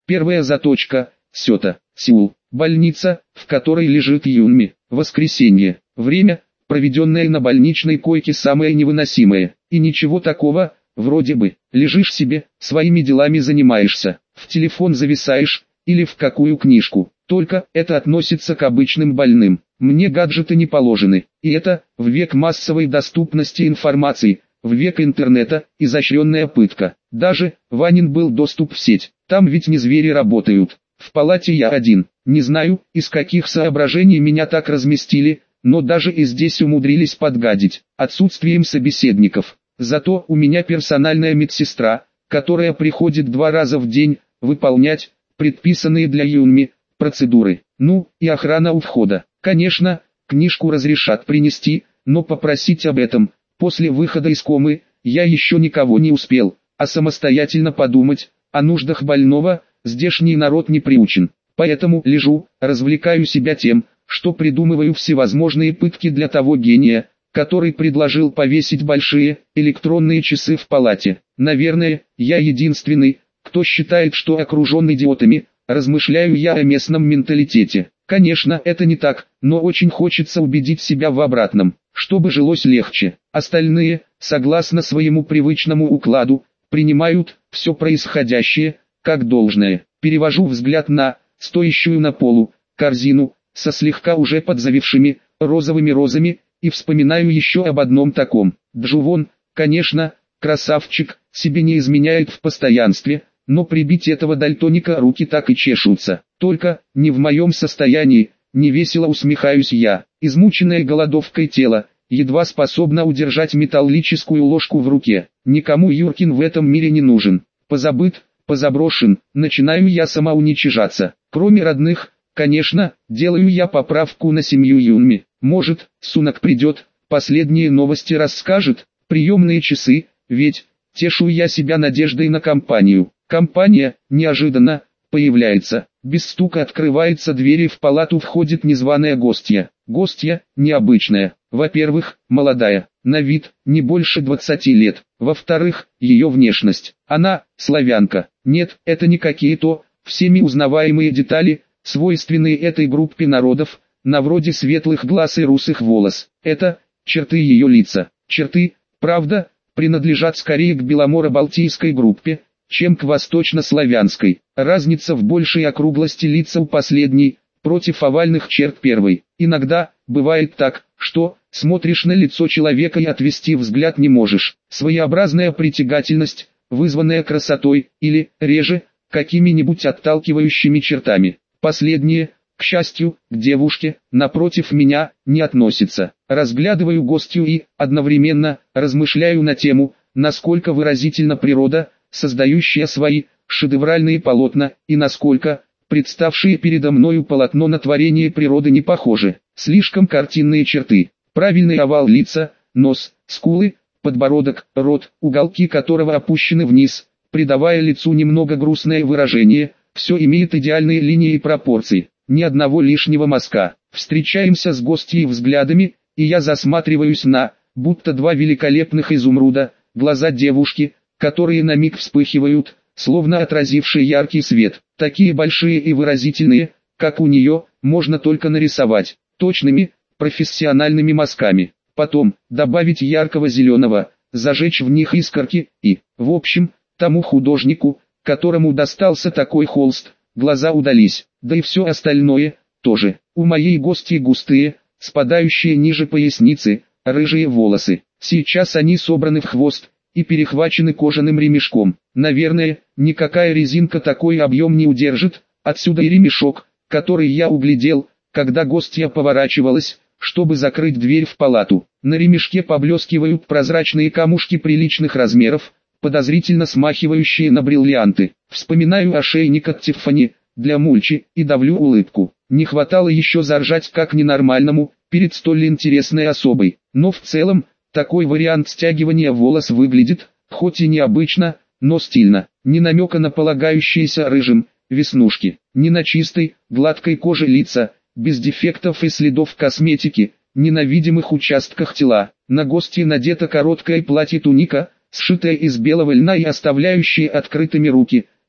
Первая заточка. Сёта, Сеул. Больница, в которой лежит Юнми. Воскресенье. Время, проведенное на больничной койке, самое невыносимое. И ничего такого, вроде бы. Лежишь себе, своими делами занимаешься, в телефон зависаешь, или в какую книжку. Только это относится к обычным больным. Мне гаджеты не положены. И это, в век массовой доступности информации, в век интернета, изощренная пытка. Даже, Ванин был доступ в сеть. Там ведь не звери работают. В палате я один. Не знаю, из каких соображений меня так разместили, но даже и здесь умудрились подгадить. Отсутствием собеседников. Зато у меня персональная медсестра, которая приходит 2 раза в день, выполнять предписанные для Юнми процедуры. Ну, и охрана у входа. Конечно, книжку разрешат принести, но попросить об этом, после выхода из комы, я еще никого не успел, а самостоятельно подумать о нуждах больного, здешний народ не приучен. Поэтому лежу, развлекаю себя тем, что придумываю всевозможные пытки для того гения, который предложил повесить большие электронные часы в палате. Наверное, я единственный, кто считает, что окружен идиотами, размышляю я о местном менталитете. Конечно, это не так, но очень хочется убедить себя в обратном, чтобы жилось легче. Остальные, согласно своему привычному укладу, принимают все происходящее как должное. Перевожу взгляд на стоящую на полу корзину со слегка уже подзавившими розовыми розами и вспоминаю еще об одном таком. Джувон, конечно, красавчик, себе не изменяет в постоянстве, но прибить этого дальтоника руки так и чешутся. Только, не в моем состоянии, невесело усмехаюсь я. Измученное голодовкой тело, едва способно удержать металлическую ложку в руке. Никому Юркин в этом мире не нужен. Позабыт, позаброшен, начинаю я самоуничижаться. Кроме родных, конечно, делаю я поправку на семью Юнми. Может, Сунак придет, последние новости расскажет, приемные часы, ведь, тешу я себя надеждой на компанию. Компания, неожиданно, появляется. Без стука открывается дверь и в палату входит незваная гостья. Гостья, необычная. Во-первых, молодая, на вид, не больше 20 лет. Во-вторых, ее внешность. Она, славянка. Нет, это не какие-то, всеми узнаваемые детали, свойственные этой группе народов, на вроде светлых глаз и русых волос. Это, черты ее лица. Черты, правда, принадлежат скорее к беломоро-балтийской группе, чем к восточнославянской. Разница в большей округлости лица у последней, против овальных черт первой. Иногда, бывает так, что, смотришь на лицо человека и отвести взгляд не можешь. Своеобразная притягательность, вызванная красотой, или, реже, какими-нибудь отталкивающими чертами. Последние, к счастью, к девушке, напротив меня, не относится. Разглядываю гостью и, одновременно, размышляю на тему, насколько выразительна природа, создающая свои шедевральные полотна, и насколько представшие передо мною полотно на творение природы не похожи. Слишком картинные черты, правильный овал лица, нос, скулы, подбородок, рот, уголки которого опущены вниз, придавая лицу немного грустное выражение, все имеет идеальные линии и пропорции, ни одного лишнего мазка. Встречаемся с гостьей взглядами, и я засматриваюсь на, будто 2 великолепных изумруда, глаза девушки, которые на миг вспыхивают, словно отразившие яркий свет. Такие большие и выразительные, как у нее, можно только нарисовать, точными, профессиональными мазками. Потом, добавить яркого зеленого, зажечь в них искорки, и, в общем, тому художнику, которому достался такой холст, глаза удались, да и все остальное, тоже. У моей гости густые, спадающие ниже поясницы, рыжие волосы. Сейчас они собраны в хвост и перехвачены кожаным ремешком. Наверное, никакая резинка такой объем не удержит, отсюда и ремешок, который я углядел, когда гостья поворачивалась, чтобы закрыть дверь в палату. На ремешке поблескивают прозрачные камушки приличных размеров, подозрительно смахивающие на бриллианты. Вспоминаю ошейник от Тиффани, для Мульчи, и давлю улыбку. Не хватало еще заржать как ненормальному, перед столь интересной особой. Но в целом, такой вариант стягивания волос выглядит, хоть и необычно, но стильно. Ни намека на полагающиеся рыжим веснушки, ни на чистой, гладкой коже лица, без дефектов и следов косметики, ни на видимых участках тела. На гостье надето короткое платье-туника, сшитое из белого льна и оставляющее открытыми руки,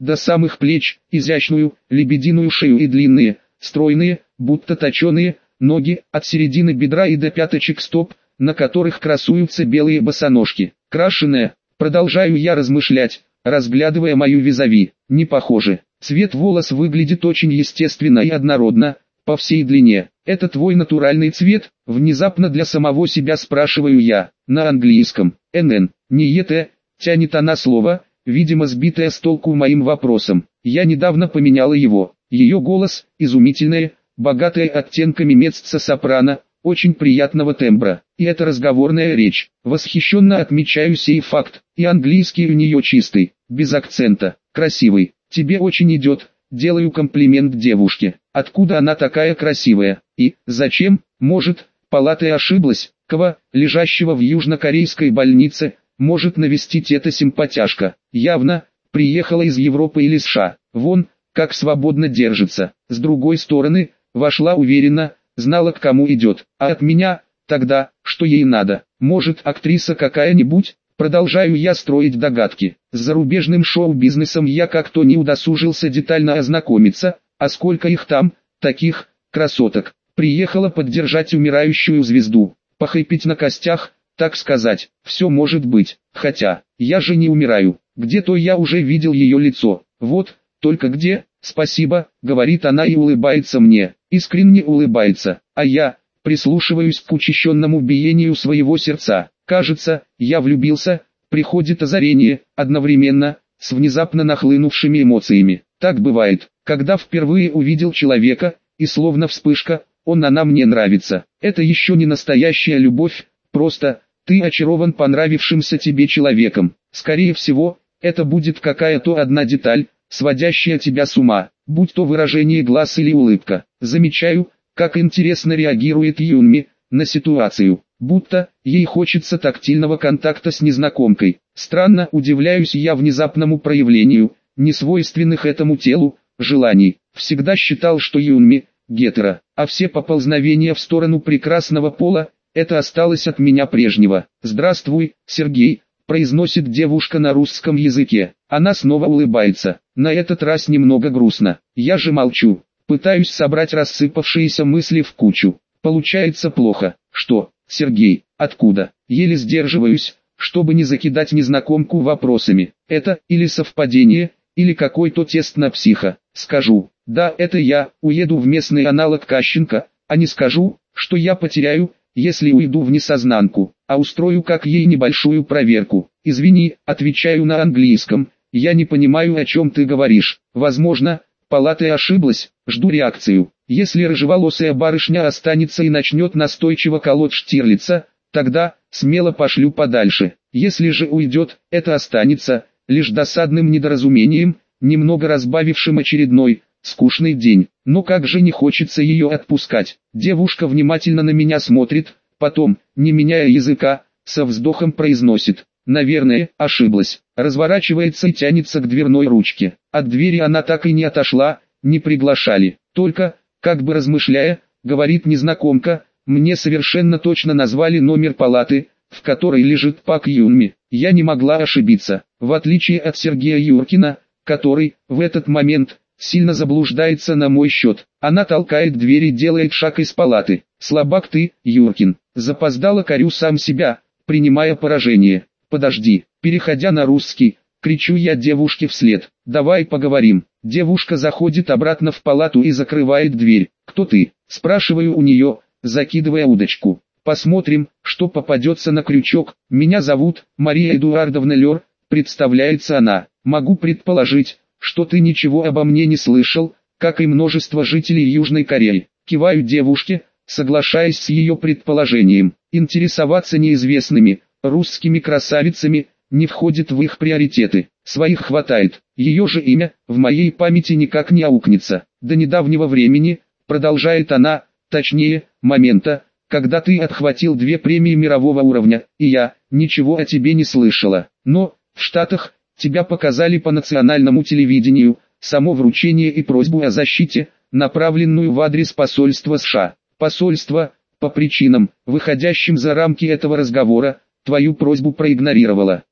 до самых плеч, изящную, лебединую шею и длинные, стройные, будто точеные, ноги, от середины бедра и до пяточек стоп, на которых красуются белые босоножки. Крашеная, продолжаю я размышлять, разглядывая мою визави, не похоже. Цвет волос выглядит очень естественно и однородно, по всей длине. Это твой натуральный цвет? Внезапно для самого себя спрашиваю я, на английском. НН, не ЕТ, тянет она слово, видимо сбитая с толку моим вопросом. Я недавно поменяла его. Ее голос, изумительное, богатая оттенками меццо-сопрано, очень приятного тембра. И это разговорная речь. Восхищенно отмечаю сей факт. И английский у нее чистый, без акцента, красивый. Тебе очень идет. Делаю комплимент девушке. Откуда она такая красивая? И, зачем? Может, палатой ошиблась? Кого, лежащего в южнокорейской больнице, может навестить эта симпатяшка? Явно, приехала из Европы или США. Вон, как свободно держится. С другой стороны, вошла уверенно, знала к кому идет. А от меня, тогда, что ей надо? Может, актриса какая-нибудь? Продолжаю я строить догадки. С зарубежным шоу-бизнесом я как-то не удосужился детально ознакомиться, а сколько их там, таких, красоток. Приехала поддержать умирающую звезду, похайпить на костях, так сказать. Все может быть, хотя, я же не умираю. Где-то я уже видел ее лицо. Вот, только где? Спасибо, говорит она и улыбается мне, искренне улыбается, а я прислушиваюсь к учащенному биению своего сердца. Кажется, я влюбился, приходит озарение, одновременно, с внезапно нахлынувшими эмоциями. Так бывает, когда впервые увидел человека, и словно вспышка, она мне нравится. Это еще не настоящая любовь, просто, ты очарован понравившимся тебе человеком. Скорее всего, это будет какая-то одна деталь, сводящая тебя с ума, будь то выражение глаз или улыбка. Замечаю, как интересно реагирует Юнми на ситуацию, будто ей хочется тактильного контакта с незнакомкой. Странно удивляюсь я внезапному проявлению, несвойственных этому телу, желаний. Всегда считал, что Юнми – гетеро, а все поползновения в сторону прекрасного пола – это осталось от меня прежнего. «Здравствуй, Сергей», – произносит девушка на русском языке. Она снова улыбается, на этот раз немного грустно. Я же молчу, пытаюсь собрать рассыпавшиеся мысли в кучу. Получается плохо. Что, Сергей, откуда? Еле сдерживаюсь, чтобы не закидать незнакомку вопросами. Это или совпадение, или какой-то тест на психа. Скажу, да, это я, уеду в местный аналог Кащенко, а не скажу, что я потеряю, если уйду в несознанку, а устрою как ей небольшую проверку. Извини, отвечаю на английском, я не понимаю, о чем ты говоришь. Возможно, палата ошиблась, жду реакцию. Если рыжеволосая барышня останется и начнет настойчиво колоть Штирлица, тогда, смело пошлю подальше. Если же уйдет, это останется, лишь досадным недоразумением, немного разбавившим очередной, скучный день. Но как же не хочется ее отпускать. Девушка внимательно на меня смотрит, потом, не меняя языка, со вздохом произносит: «Наверное, ошиблась». Разворачивается и тянется к дверной ручке. От двери она так и не отошла, не приглашали. Только, как бы размышляя, говорит незнакомка, мне совершенно точно назвали номер палаты, в которой лежит Пак Юнми. Я не могла ошибиться. В отличие от Сергея Юркина, который, в этот момент, сильно заблуждается на мой счет. Она толкает дверь и делает шаг из палаты. «Слабак ты, Юркин». Запоздало корю сам себя, принимая поражение. «Подожди». Переходя на русский, кричу я девушке вслед. «Давай поговорим». Девушка заходит обратно в палату и закрывает дверь. «Кто ты?» – спрашиваю у нее, закидывая удочку. «Посмотрим, что попадется на крючок. Меня зовут Мария Эдуардовна Лер», – представляется она. «Могу предположить, что ты ничего обо мне не слышал, как и множество жителей Южной Кореи». Киваю девушке, соглашаясь с ее предположением. Интересоваться неизвестными, русскими красавицами, не входит в их приоритеты. Своих хватает. Ее же имя, в моей памяти никак не аукнется. До недавнего времени, продолжает она, точнее, момента, когда ты отхватил 2 премии мирового уровня, и я, ничего о тебе не слышала. Но, в Штатах, тебя показали по национальному телевидению, само вручение и просьбу о защите, направленную в адрес посольства США. Посольство, по причинам, выходящим за рамки этого разговора, твою просьбу проигнорировало.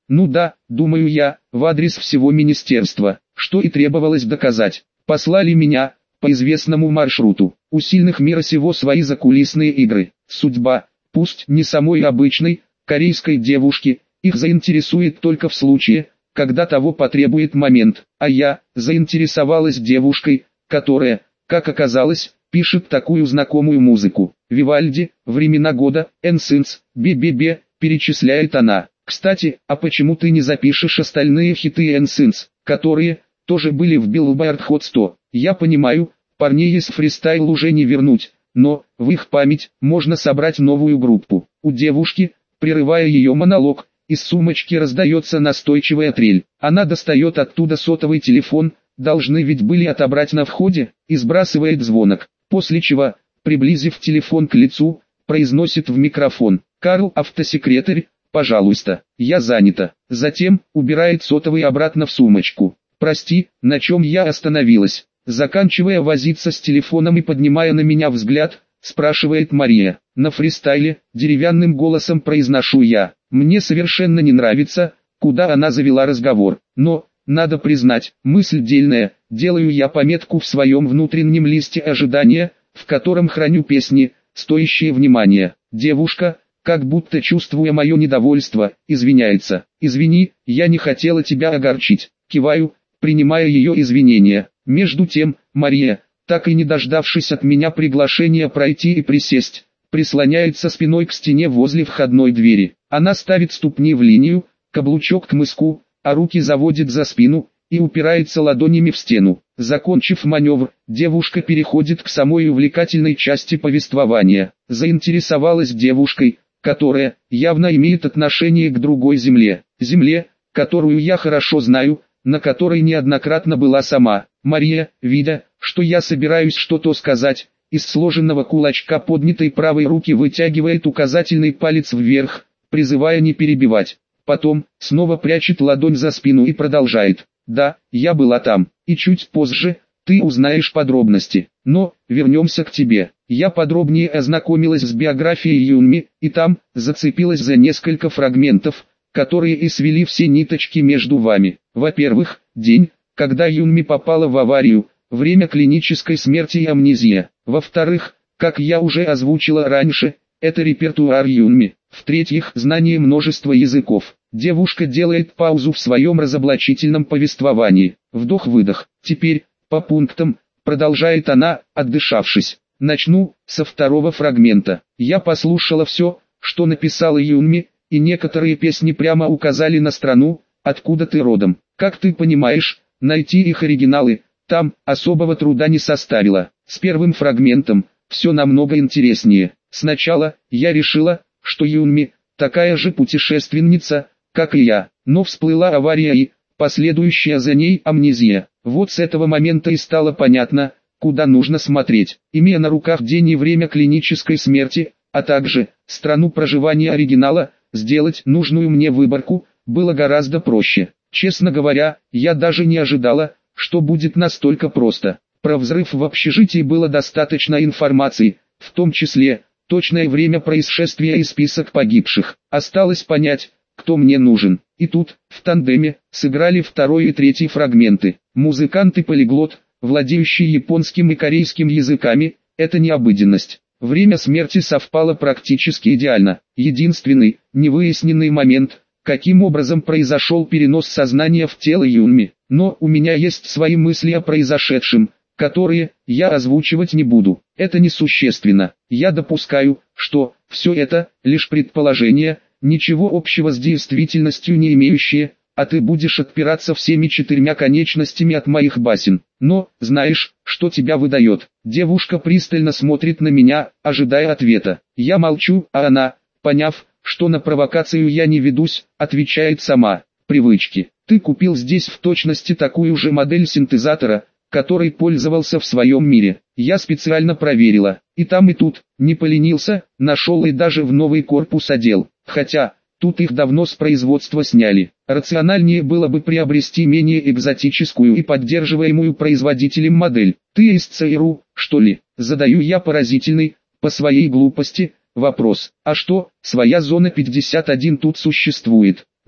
Ну да, думаю я, в адрес всего министерства, что и требовалось доказать. Послали меня по известному маршруту. У сильных мира сего свои закулисные игры. Судьба, пусть не самой обычной, корейской девушки, их заинтересует только в случае, когда того потребует момент. А я заинтересовалась девушкой, которая, как оказалось, пишет такую знакомую музыку. Вивальди, времена года, NSYNC, бе-бе-бе, перечисляет она. Кстати, а почему ты не запишешь остальные хиты NSYNC, которые тоже были в Billboard Hot 100? Я понимаю, парней из фристайл уже не вернуть, но в их память можно собрать новую группу. У девушки, прерывая ее монолог, из сумочки раздается настойчивая трель. Она достает оттуда сотовый телефон, должны ведь были отобрать на входе, и сбрасывает звонок, после чего, приблизив телефон к лицу, произносит в микрофон: «Карл, автосекретарь, пожалуйста, я занята». Затем, убирает сотовый обратно в сумочку. «Прости, на чем я остановилась?» Заканчивая возиться с телефоном и поднимая на меня взгляд, спрашивает Мария. На фристайле, деревянным голосом произношу я. Мне совершенно не нравится, куда она завела разговор. Но, надо признать, мысль дельная. Делаю я пометку в своем внутреннем листе ожидания, в котором храню песни, стоящие внимания. Девушка, как будто чувствуя мое недовольство, извиняется. «Извини, я не хотела тебя огорчить». Киваю, принимая ее извинения. Между тем, Мария, так и не дождавшись от меня приглашения пройти и присесть, прислоняется спиной к стене возле входной двери. Она ставит ступни в линию, каблучок к мыску, а руки заводит за спину и упирается ладонями в стену. Закончив маневр, девушка переходит к самой увлекательной части повествования. Заинтересовалась девушкой, которая явно имеет отношение к другой земле. Земле, которую я хорошо знаю, на которой неоднократно была сама. Мария, видя, что я собираюсь что-то сказать, из сложенного кулачка поднятой правой руки вытягивает указательный палец вверх, призывая не перебивать. Потом, снова прячет ладонь за спину и продолжает. «Да, я была там, и чуть позже, ты узнаешь подробности. Но, вернемся к тебе. Я подробнее ознакомилась с биографией Юнми, и там, зацепилась за несколько фрагментов, которые и свели все ниточки между вами. Во-первых, день, когда Юнми попала в аварию, время клинической смерти и амнезия. Во-вторых, как я уже озвучила раньше, это репертуар Юнми. В-третьих, знание множества языков. Девушка делает паузу в своем разоблачительном повествовании. Вдох-выдох. Теперь, по пунктам, продолжает она, отдышавшись. Начну со второго фрагмента. Я послушала все, что написала Юнми, и некоторые песни прямо указали на страну, откуда ты родом. Как ты понимаешь, найти их оригиналы там особого труда не составило. С первым фрагментом все намного интереснее. Сначала я решила, что Юнми такая же путешественница, как и я, но всплыла авария и последующая за ней амнезия. Вот с этого момента и стало понятно, куда нужно смотреть. Имея на руках день и время клинической смерти, а также страну проживания оригинала, сделать нужную мне выборку было гораздо проще. Честно говоря, я даже не ожидала, что будет настолько просто. Про взрыв в общежитии было достаточно информации, в том числе точное время происшествия и список погибших. Осталось понять, кто мне нужен. И тут, в тандеме, сыграли второй и третий фрагменты. Музыкант и полиглот, владеющий японским и корейским языками, это не обыденность. Время смерти совпало практически идеально. Единственный, невыясненный момент, каким образом произошел перенос сознания в тело Юнми. Но у меня есть свои мысли о произошедшем, которые я озвучивать не буду. Это несущественно. Я допускаю, что все это лишь предположение, ничего общего с действительностью не имеющие, а ты будешь отпираться всеми четырьмя конечностями от моих басен. Но, знаешь, что тебя выдает? Девушка пристально смотрит на меня, ожидая ответа. Я молчу, а она, поняв, что на провокацию я не ведусь, отвечает сама. Привычки. Ты купил здесь в точности такую же модель синтезатора, который пользовался в своем мире. Я специально проверила, и там и тут, не поленился, нашел и даже в новый корпус одел. Хотя, тут их давно с производства сняли. Рациональнее было бы приобрести менее экзотическую и поддерживаемую производителем модель. Ты из ЦРУ, что ли? Задаю я поразительный, по своей глупости, вопрос. А что, своя зона 51 тут существует?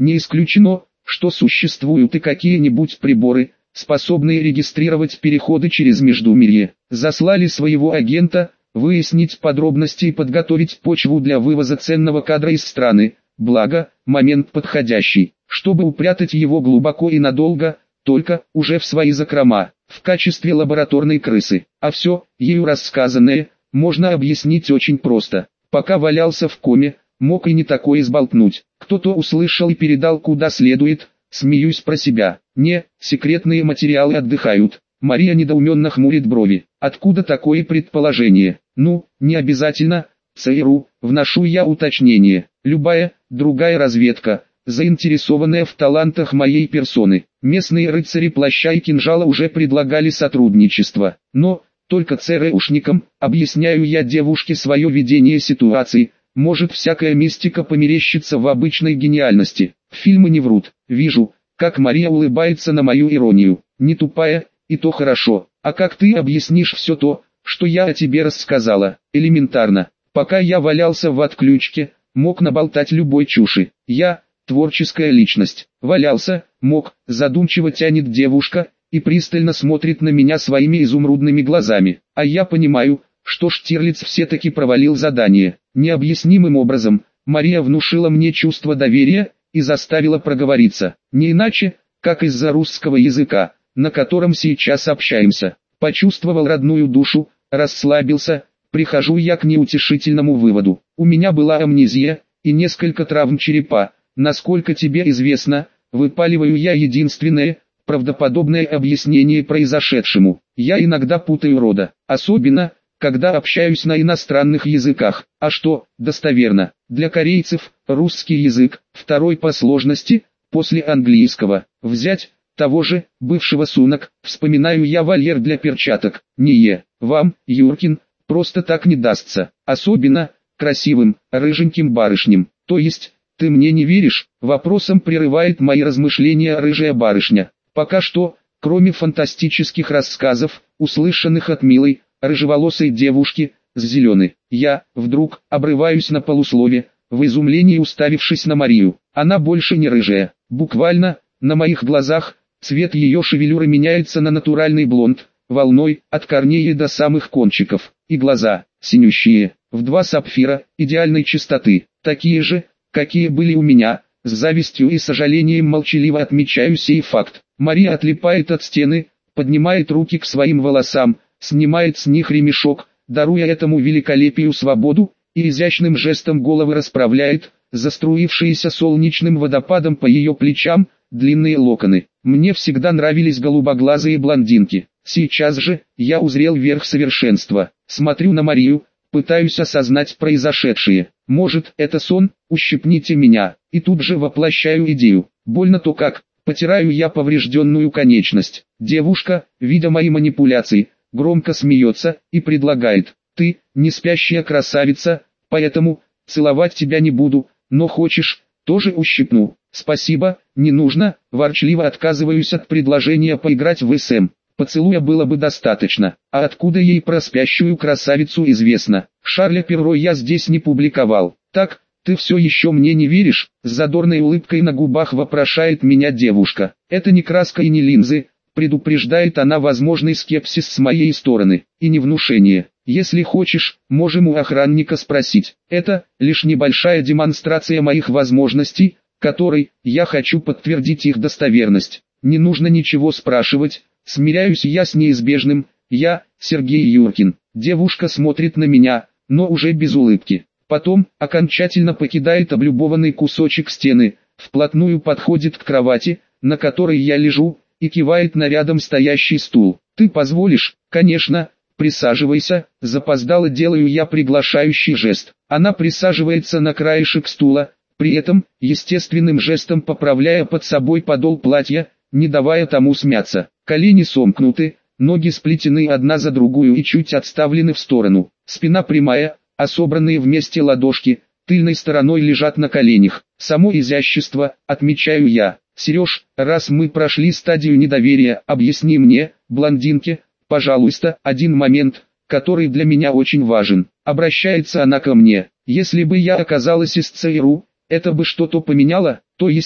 Не исключено, что существуют и какие-нибудь приборы, способные регистрировать переходы через Междумирье. Заслали своего агента, выяснить подробности и подготовить почву для вывоза ценного кадра из страны. Благо, момент подходящий, чтобы упрятать его глубоко и надолго, только уже в свои закрома, в качестве лабораторной крысы. А все, ею рассказанное, можно объяснить очень просто. Пока валялся в коме, мог и не такое сболтнуть. Кто-то услышал и передал куда следует. Смеюсь про себя. Не, секретные материалы отдыхают. Мария недоуменно хмурит брови. Откуда такое предположение? Ну, не обязательно. ЦРУ, вношу я уточнение. Любая, другая разведка, заинтересованная в талантах моей персоны. Местные рыцари плаща и кинжала уже предлагали сотрудничество. Но, только ЦРУшникам, объясняю я девушке свое видение ситуации. Может, всякая мистика померещится в обычной гениальности. Фильмы не врут. Вижу, как Мария улыбается на мою иронию. Не тупая, и то хорошо. А как ты объяснишь все то, что я о тебе рассказала? Элементарно. Пока я валялся в отключке, мог наболтать любой чуши. Я, творческая личность. Валялся, мог, задумчиво тянет девушка, и пристально смотрит на меня своими изумрудными глазами. А я понимаю, что Штирлиц все-таки провалил задание. Необъяснимым образом, Мария внушила мне чувство доверия и заставила проговориться. Не иначе, как из-за русского языка, на котором сейчас общаемся. Почувствовал родную душу, расслабился, прихожу я к неутешительному выводу. У меня была амнезия и несколько травм черепа. Насколько тебе известно, выпаливаю я единственное, правдоподобное объяснение произошедшему. Я иногда путаю рода, особенно, когда общаюсь на иностранных языках. А что, достоверно, для корейцев, русский язык, второй по сложности, после английского. Взять, того же, бывшего Сунок, вспоминаю я вольер для перчаток. Вам, Юркин, просто так не дастся. Особенно, красивым, рыженьким барышням. То есть, ты мне не веришь? Вопросом прерывает мои размышления рыжая барышня. Пока что, кроме фантастических рассказов, услышанных от милой, рыжеволосой девушки, с зеленой, я, вдруг, обрываюсь на полуслове, в изумлении уставившись на Марию. Она больше не рыжая. Буквально, на моих глазах, цвет ее шевелюры меняется на натуральный блонд, волной, от корней до самых кончиков. И глаза, синющие, в 2 сапфира, идеальной чистоты, такие же, какие были у меня. С завистью и сожалением молчаливо отмечаю сей факт. Мария отлипает от стены, поднимает руки к своим волосам, снимает с них ремешок, даруя этому великолепию свободу, и изящным жестом головы расправляет, заструившиеся солнечным водопадом по ее плечам, длинные локоны. Мне всегда нравились голубоглазые блондинки. Сейчас же, я узрел верх совершенства. Смотрю на Марию, пытаюсь осознать произошедшее. Может, это сон? Ущипните меня. И тут же воплощаю идею. Больно то как. Потираю я поврежденную конечность. Девушка, видя мои манипуляции, громко смеется и предлагает: ты, не спящая красавица, поэтому целовать тебя не буду, но хочешь, тоже ущипну. Спасибо, не нужно, ворчливо отказываюсь от предложения поиграть в СМ. Поцелуя было бы достаточно. А откуда ей про спящую красавицу известно? Шарля Перро я здесь не публиковал. Так, ты все еще мне не веришь? С задорной улыбкой на губах вопрошает меня девушка. Это не краска и не линзы, предупреждает она возможный скепсис с моей стороны, и не внушение. Если хочешь, можем у охранника спросить. Это лишь небольшая демонстрация моих возможностей, которой я хочу подтвердить их достоверность. Не нужно ничего спрашивать, смиряюсь я с неизбежным. Я, Сергей Юркин. Девушка смотрит на меня, но уже без улыбки. Потом, окончательно покидает облюбованный кусочек стены, вплотную подходит к кровати, на которой я лежу, и кивает на рядом стоящий стул. Ты позволишь? Конечно, присаживайся. Запоздало делаю я приглашающий жест. Она присаживается на краешек стула, при этом, естественным жестом поправляя под собой подол платья, не давая тому смяться. Колени сомкнуты, ноги сплетены одна за другую и чуть отставлены в сторону. Спина прямая, а собранные вместе ладошки, тыльной стороной лежат на коленях. Само изящество, отмечаю я. Сереж, раз мы прошли стадию недоверия, объясни мне, блондинке, пожалуйста, один момент, который для меня очень важен. Обращается она ко мне. Если бы я оказалась из ЦРУ, это бы что-то поменяло, то есть,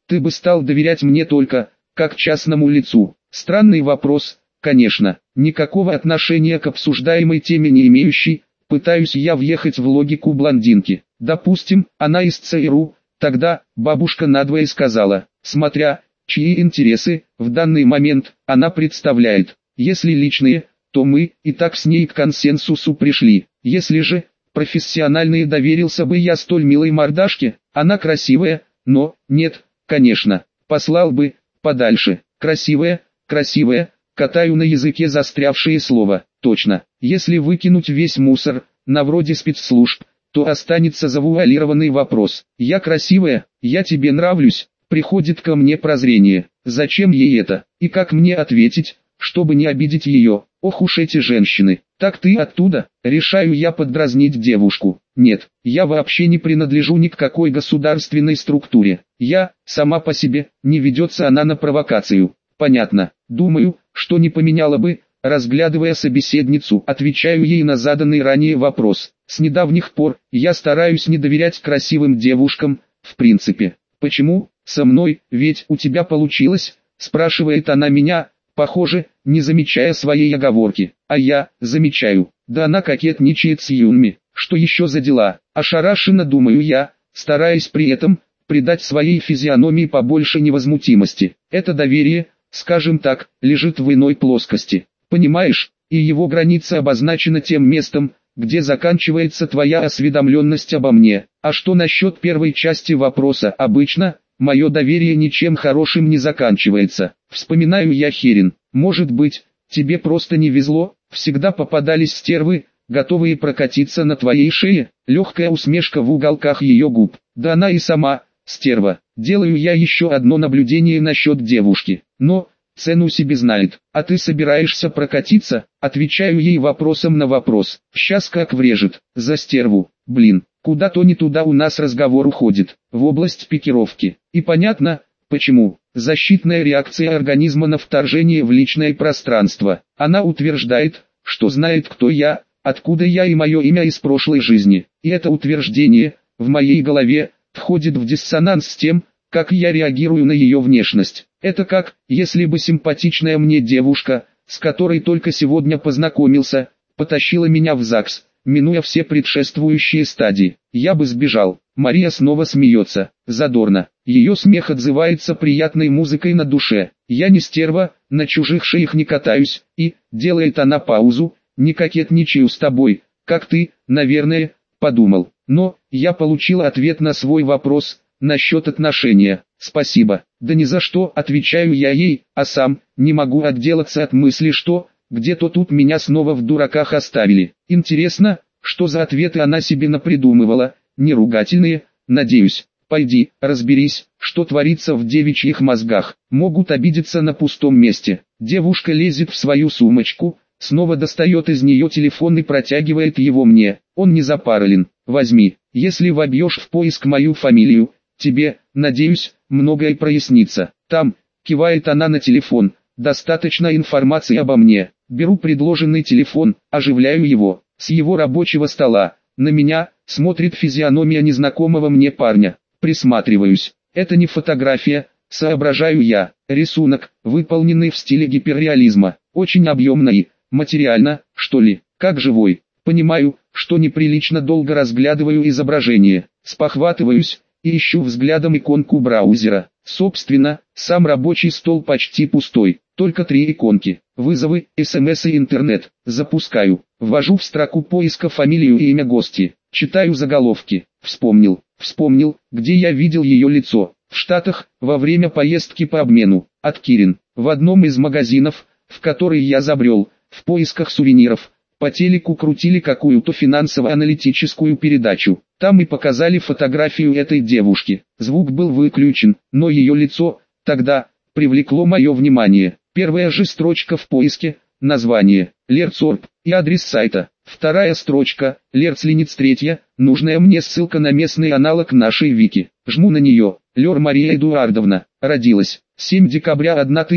ты бы стал доверять мне только, как частному лицу? Странный вопрос, конечно, никакого отношения к обсуждаемой теме не имеющий, пытаюсь я въехать в логику блондинки. Допустим, она из ЦРУ, тогда, бабушка надвое сказала, смотря, чьи интересы, в данный момент, она представляет. Если личные, то мы, и так с ней к консенсусу пришли. Если же, профессиональные, доверился бы я столь милой мордашке, она красивая, но, нет, конечно, послал бы, подальше. Красивая, красивая, катаю на языке застрявшее слово, точно. Если выкинуть весь мусор, на вроде спецслужб, то останется завуалированный вопрос. Я красивая, я тебе нравлюсь, приходит ко мне прозрение. Зачем ей это? И как мне ответить, чтобы не обидеть ее? Ох уж эти женщины. Так ты оттуда? Решаю я поддразнить девушку. Нет, я вообще не принадлежу ни к какой государственной структуре. Я, сама по себе, не ведется она на провокацию. Понятно. Думаю, что не поменяла бы, разглядывая собеседницу, отвечаю ей на заданный ранее вопрос. С недавних пор, я стараюсь не доверять красивым девушкам, в принципе. Почему? Со мной, ведь у тебя получилось? Спрашивает она меня, похоже, не замечая своей оговорки. А я, замечаю. Да она кокетничает с Юнми. Что еще за дела? Ошарашенно думаю я, стараясь при этом, придать своей физиономии побольше невозмутимости. Это доверие, скажем так, лежит в иной плоскости. Понимаешь, и его граница обозначена тем местом, где заканчивается твоя осведомленность обо мне. А что насчет первой части вопроса? Обычно, мое доверие ничем хорошим не заканчивается. Вспоминаю я Херин. Может быть, тебе просто не везло, всегда попадались стервы, готовые прокатиться на твоей шее. Легкая усмешка в уголках ее губ. Да она и сама, стерва. Делаю я еще одно наблюдение насчет девушки. Но, цену себе знает. А ты собираешься прокатиться? Отвечаю ей вопросом на вопрос. Сейчас как врежет. За стерву. Блин, куда-то не туда у нас разговор уходит. В область пикировки. И понятно, почему. Защитная реакция организма на вторжение в личное пространство. Она утверждает, что знает, кто я, откуда я и мое имя из прошлой жизни. И это утверждение, в моей голове, входит в диссонанс с тем, как я реагирую на ее внешность. Это как, если бы симпатичная мне девушка, с которой только сегодня познакомился, потащила меня в ЗАГС, минуя все предшествующие стадии. Я бы сбежал. Мария снова смеется, задорно. Ее смех отзывается приятной музыкой на душе. Я не стерва, на чужих шеях не катаюсь, и, делает она паузу, не кокетничаю с тобой, как ты, наверное, подумал. Но, я получил ответ на свой вопрос, насчет отношения. Спасибо. Да ни за что, отвечаю я ей, а сам, не могу отделаться от мысли, что, где-то тут меня снова в дураках оставили. Интересно, что за ответы она себе напридумывала, не ругательные, надеюсь. Пойди, разберись, что творится в девичьих мозгах. Могут обидеться на пустом месте. Девушка лезет в свою сумочку, снова достает из нее телефон и протягивает его мне. Он не запаролен. Возьми. Если вобьешь в поиск мою фамилию, тебе, надеюсь, многое прояснится. Там, кивает она на телефон, достаточно информации обо мне. Беру предложенный телефон, оживляю его. С его рабочего стола, на меня, смотрит физиономия незнакомого мне парня. Присматриваюсь. Это не фотография, соображаю я. Рисунок, выполненный в стиле гиперреализма. Очень объемно и, материально, что ли, как живой. Понимаю, что неприлично долго разглядываю изображение. Спохватываюсь и ищу взглядом иконку браузера. Собственно, сам рабочий стол почти пустой, только 3 иконки. Вызовы, СМС и интернет. Запускаю. Ввожу в строку поиска фамилию и имя гости. Читаю заголовки. Вспомнил, где я видел ее лицо. В Штатах, во время поездки по обмену. От Кирин. В одном из магазинов, в который я забрел, в поисках сувениров, по телеку крутили какую-то финансово-аналитическую передачу. Там и показали фотографию этой девушки. Звук был выключен, но ее лицо, тогда, привлекло мое внимание. Первая же строчка в поиске, название, Лерцорп, и адрес сайта. Вторая строчка, Лерцлиниц, третья, нужная мне ссылка на местный аналог нашей Вики. Жму на нее. Лер Мария Эдуардовна, родилась, 7 декабря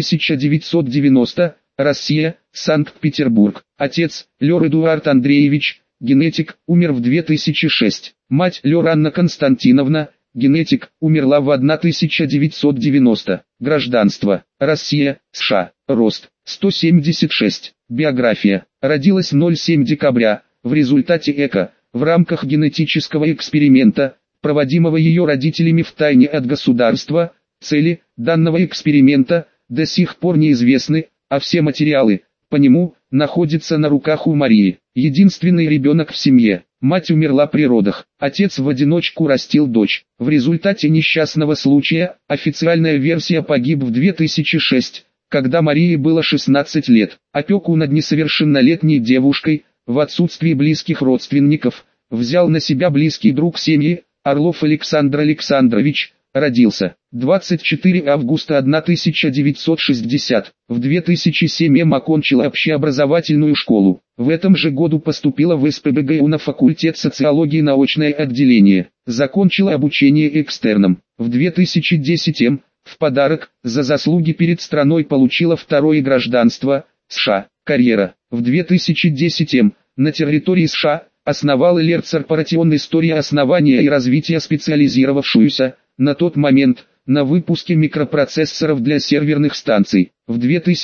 1990, Россия, Санкт-Петербург. Отец, Лер Эдуард Андреевич, генетик, умер в 2006. Мать, Лер Анна Константиновна, генетик, умерла в 1990. Гражданство: Россия, США. Рост: 176. Биография: родилась 07 декабря, в результате ЭКО, в рамках генетического эксперимента, проводимого ее родителями втайне от государства. Цели данного эксперимента до сих пор неизвестны, а все материалы по нему находятся на руках у Марии. Единственный ребенок в семье. Мать умерла при родах, отец в одиночку растил дочь. В результате несчастного случая, официальная версия, погиб в 2006, когда Марии было 16 лет. Опеку над несовершеннолетней девушкой, в отсутствии близких родственников, взял на себя близкий друг семьи, Орлов Александр Александрович. Родился 24 августа 1960. В 2007 окончил общеобразовательную школу. В этом же году поступила в СПбГУ на факультет социологии научное отделение. Закончила обучение экстерном. В 2010 в подарок за заслуги перед страной получила второе гражданство США. Карьера. В 2010 на территории США основала Лерц Корпоративная история основания и развития, специализировавшуюся на тот момент на выпуске микропроцессоров для серверных станций. В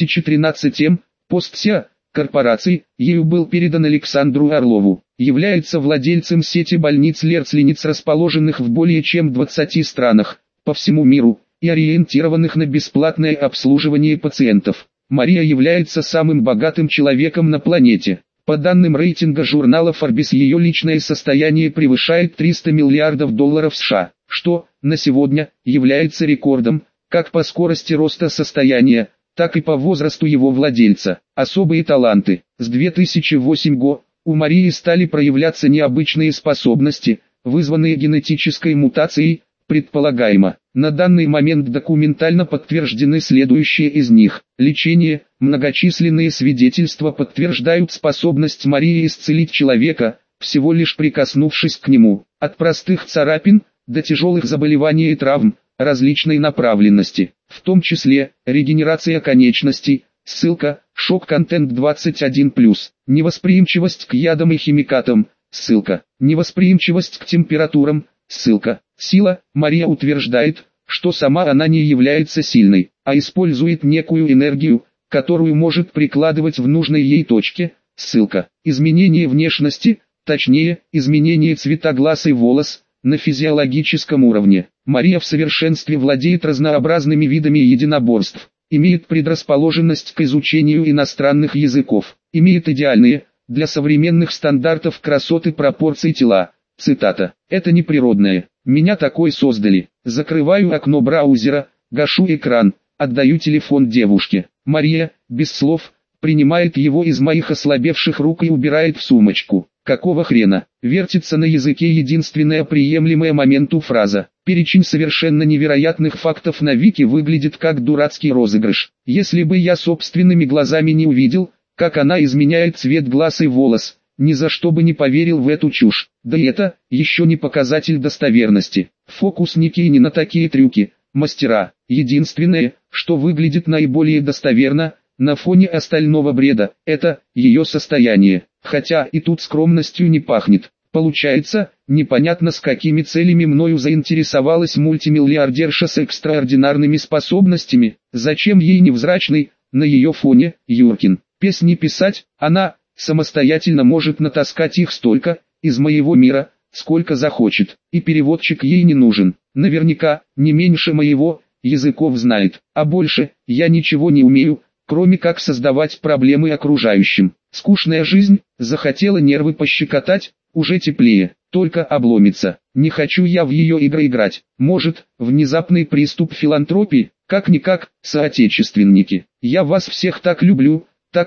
2013 пост СИА корпораций ею был передан Александру Орлову. Является владельцем сети больниц Лерц-Лениц, расположенных в более чем 20 странах по всему миру и ориентированных на бесплатное обслуживание пациентов. Мария является самым богатым человеком на планете. По данным рейтинга журнала Forbes, ее личное состояние превышает 300 миллиардов долларов США, что, на сегодня, является рекордом, как по скорости роста состояния, так и по возрасту его владельца. Особые таланты. С 2008 года у Марии стали проявляться необычные способности, вызванные генетической мутацией, предполагаемо. На данный момент документально подтверждены следующие из них. Лечение. Многочисленные свидетельства подтверждают способность Марии исцелить человека, всего лишь прикоснувшись к нему. От простых царапин до тяжелых заболеваний и травм различной направленности, в том числе регенерация конечностей. Ссылка: шок-контент 21+. Невосприимчивость к ядам и химикатам. Ссылка: невосприимчивость к температурам. Ссылка: сила. Мария утверждает, что сама она не является сильной, а использует некую энергию, которую может прикладывать в нужной ей точке. Ссылка: изменение внешности, точнее, изменение цвета глаз и волос, на физиологическом уровне. Мария в совершенстве владеет разнообразными видами единоборств, имеет предрасположенность к изучению иностранных языков, имеет идеальные, для современных стандартов красоты пропорции тела. Цитата: «Это неприродное, меня такой создали». Закрываю окно браузера, гашу экран, отдаю телефон девушке. Мария, без слов, принимает его из моих ослабевших рук и убирает в сумочку. Какого хрена? Вертится на языке единственная приемлемая моменту фраза. Перечень совершенно невероятных фактов на Вики выглядит как дурацкий розыгрыш. Если бы я собственными глазами не увидел, как она изменяет цвет глаз и волос, ни за что бы не поверил в эту чушь. Да и это еще не показатель достоверности. Фокусники и не на такие трюки, мастера. Единственное, что выглядит наиболее достоверно, на фоне остального бреда, это ее состояние. Хотя и тут скромностью не пахнет. Получается, непонятно с какими целями мною заинтересовалась мультимиллиардерша с экстраординарными способностями. Зачем ей невзрачный, на ее фоне, Юркин? Песни писать, она самостоятельно может натаскать их столько, из моего мира, сколько захочет. И переводчик ей не нужен. Наверняка, не меньше моего, языков знает. А больше, я ничего не умею, кроме как создавать проблемы окружающим. Скучная жизнь, захотела нервы пощекотать, уже теплее, только обломится. Не хочу я в ее игры играть. Может, внезапный приступ филантропии, как-никак, соотечественники. Я вас всех так люблю,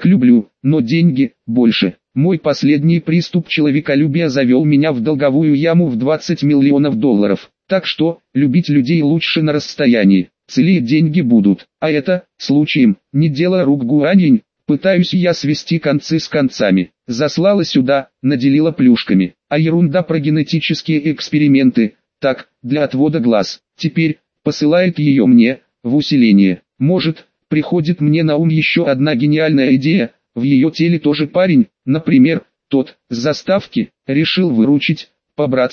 но деньги, больше. Мой последний приступ человеколюбия завел меня в долговую яму в 20 миллионов долларов. Так что, любить людей лучше на расстоянии. Целее деньги будут. А это, случаем, не дело рук Гуаньинь. Пытаюсь я свести концы с концами. Заслала сюда, наделила плюшками. А ерунда про генетические эксперименты, так, для отвода глаз. Теперь, посылает ее мне, в усиление. Может, приходит мне на ум еще одна гениальная идея. В ее теле тоже парень, например, тот, с заставки, решил выручить, по-братски,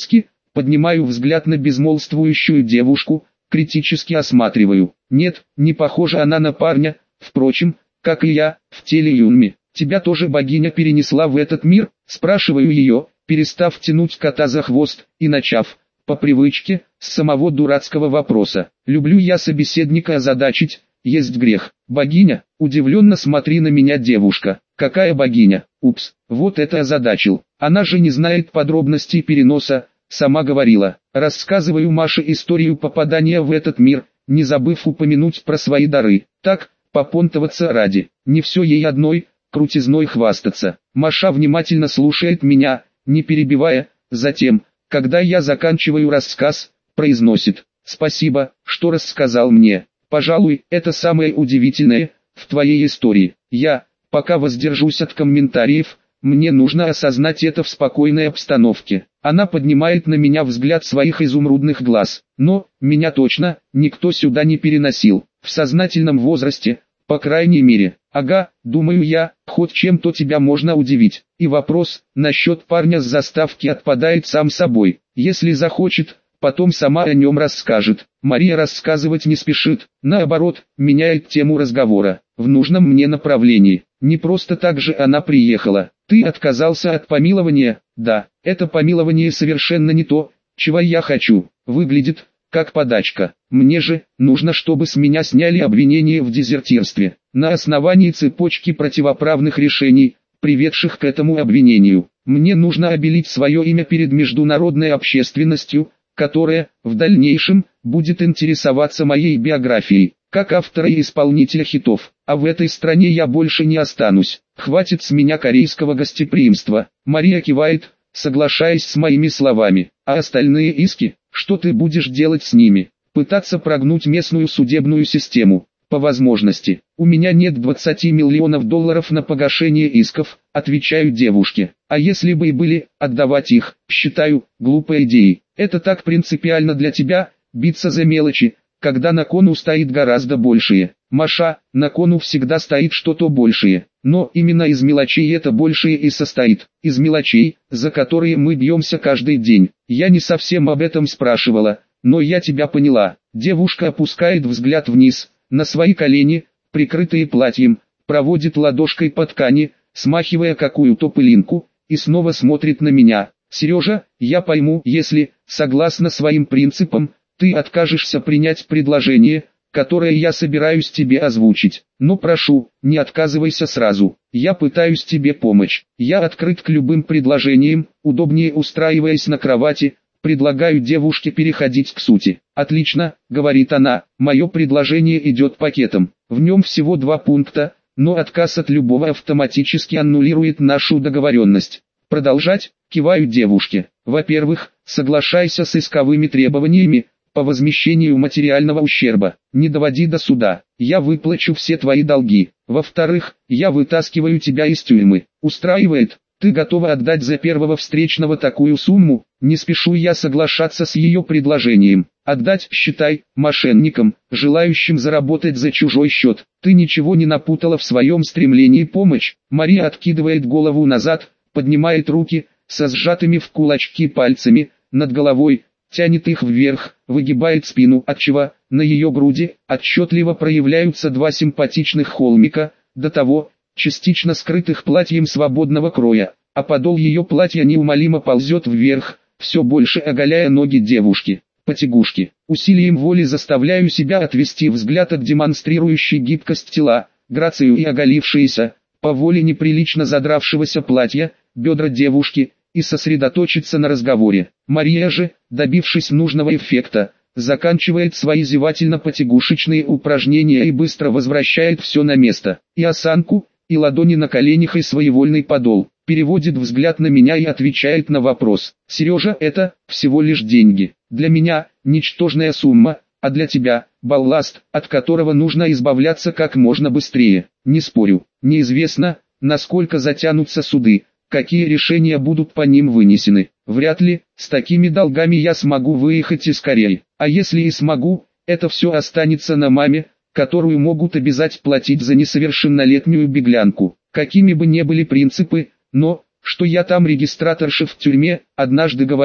Поднимаю взгляд на безмолвствующую девушку, критически осматриваю. Нет, не похожа она на парня, впрочем, как и я, в теле Юнми. Тебя тоже богиня перенесла в этот мир? Спрашиваю ее, перестав тянуть кота за хвост, и начав, по привычке, с самого дурацкого вопроса. Люблю я собеседника озадачить, есть грех. Богиня, удивленно смотри на меня, девушка. Какая богиня? Упс, вот это озадачил. Она же не знает подробностей переноса, сама говорила. Рассказываю Маше историю попадания в этот мир, не забыв упомянуть про свои дары. Так, попонтоваться ради. Не все ей одной, крутизной хвастаться. Маша внимательно слушает меня, не перебивая, затем, когда я заканчиваю рассказ, произносит: «Спасибо, что рассказал мне. Пожалуй, это самое удивительное в твоей истории. Я, пока воздержусь от комментариев, мне нужно осознать это в спокойной обстановке». Она поднимает на меня взгляд своих изумрудных глаз. Но, меня точно, никто сюда не переносил. В сознательном возрасте, по крайней мере. Ага, думаю я, хоть чем-то тебя можно удивить. И вопрос, насчет парня с заставки отпадает сам собой. Если захочет, потом сама о нем расскажет. Мария рассказывать не спешит, наоборот, меняет тему разговора, в нужном мне направлении. Не просто так же она приехала. Ты отказался от помилования? Да, это помилование совершенно не то, чего я хочу. Выглядит, как подачка. Мне же, нужно, чтобы с меня сняли обвинение в дезертирстве. На основании цепочки противоправных решений, приведших к этому обвинению. Мне нужно обелить свое имя перед международной общественностью, которая, в дальнейшем, будет интересоваться моей биографией, как автора и исполнителя хитов. А в этой стране я больше не останусь. Хватит с меня корейского гостеприимства. Мария кивает, соглашаясь с моими словами. А остальные иски, что ты будешь делать с ними? Пытаться прогнуть местную судебную систему. По возможности. У меня нет 20 миллионов долларов на погашение исков, отвечаю девушке. А если бы и были, отдавать их, считаю, глупой идеей. Это так принципиально для тебя, биться за мелочи, когда на кону стоит гораздо большее. Маша, на кону всегда стоит что-то большее. Но именно из мелочей это большее и состоит. Из мелочей, за которые мы бьемся каждый день. Я не совсем об этом спрашивала, но я тебя поняла. Девушка опускает взгляд вниз, на свои колени, прикрытые платьем, проводит ладошкой по ткани, смахивая какую-то пылинку, и снова смотрит на меня. Сережа, я пойму, если, согласно своим принципам, ты откажешься принять предложение, которое я собираюсь тебе озвучить. Но прошу, не отказывайся сразу. Я пытаюсь тебе помочь. Я открыт к любым предложениям, удобнее устраиваясь на кровати, предлагаю девушке переходить к сути. «Отлично», — говорит она, — «мое предложение идет пакетом. В нем всего 2 пункта, но отказ от любого автоматически аннулирует нашу договоренность. Продолжать?» — киваю девушке. «Во-первых, соглашайся с исковыми требованиями по возмещению материального ущерба. Не доводи до суда. Я выплачу все твои долги. Во-вторых, я вытаскиваю тебя из тюрьмы. Устраивает? Ты готова отдать за первого встречного такую сумму?» Не спешу я соглашаться с ее предложением. «Отдать, считай, мошенникам, желающим заработать за чужой счет. Ты ничего не напутала в своем стремлении помочь?» Мария откидывает голову назад, поднимает руки, со сжатыми в кулачки пальцами, над головой, тянет их вверх, выгибает спину, отчего, на ее груди, отчетливо проявляются 2 симпатичных холмика, до того, частично скрытых платьем свободного кроя, а подол ее платья неумолимо ползет вверх, все больше оголяя ноги девушки. Потягушки. Усилием воли заставляю себя отвести взгляд от демонстрирующей гибкость тела, грацию и оголившиеся, по воле неприлично задравшегося платья, бедра девушки, и сосредоточиться на разговоре. Мария же, добившись нужного эффекта, заканчивает свои зевательно-потягушечные упражнения и быстро возвращает все на место. И осанку, и ладони на коленях, и своевольный подол. Переводит взгляд на меня и отвечает на вопрос. «Сережа, это всего лишь деньги. Для меня ничтожная сумма, а для тебя балласт, от которого нужно избавляться как можно быстрее. Не спорю, неизвестно, насколько затянутся суды, какие решения будут по ним вынесены. Вряд ли, с такими долгами я смогу выехать из Кореи. А если и смогу, это все останется на маме, которую могут обязать платить за несовершеннолетнюю беглянку. Какими бы ни были принципы, но, что я там регистраторша в тюрьме, однажды говорил.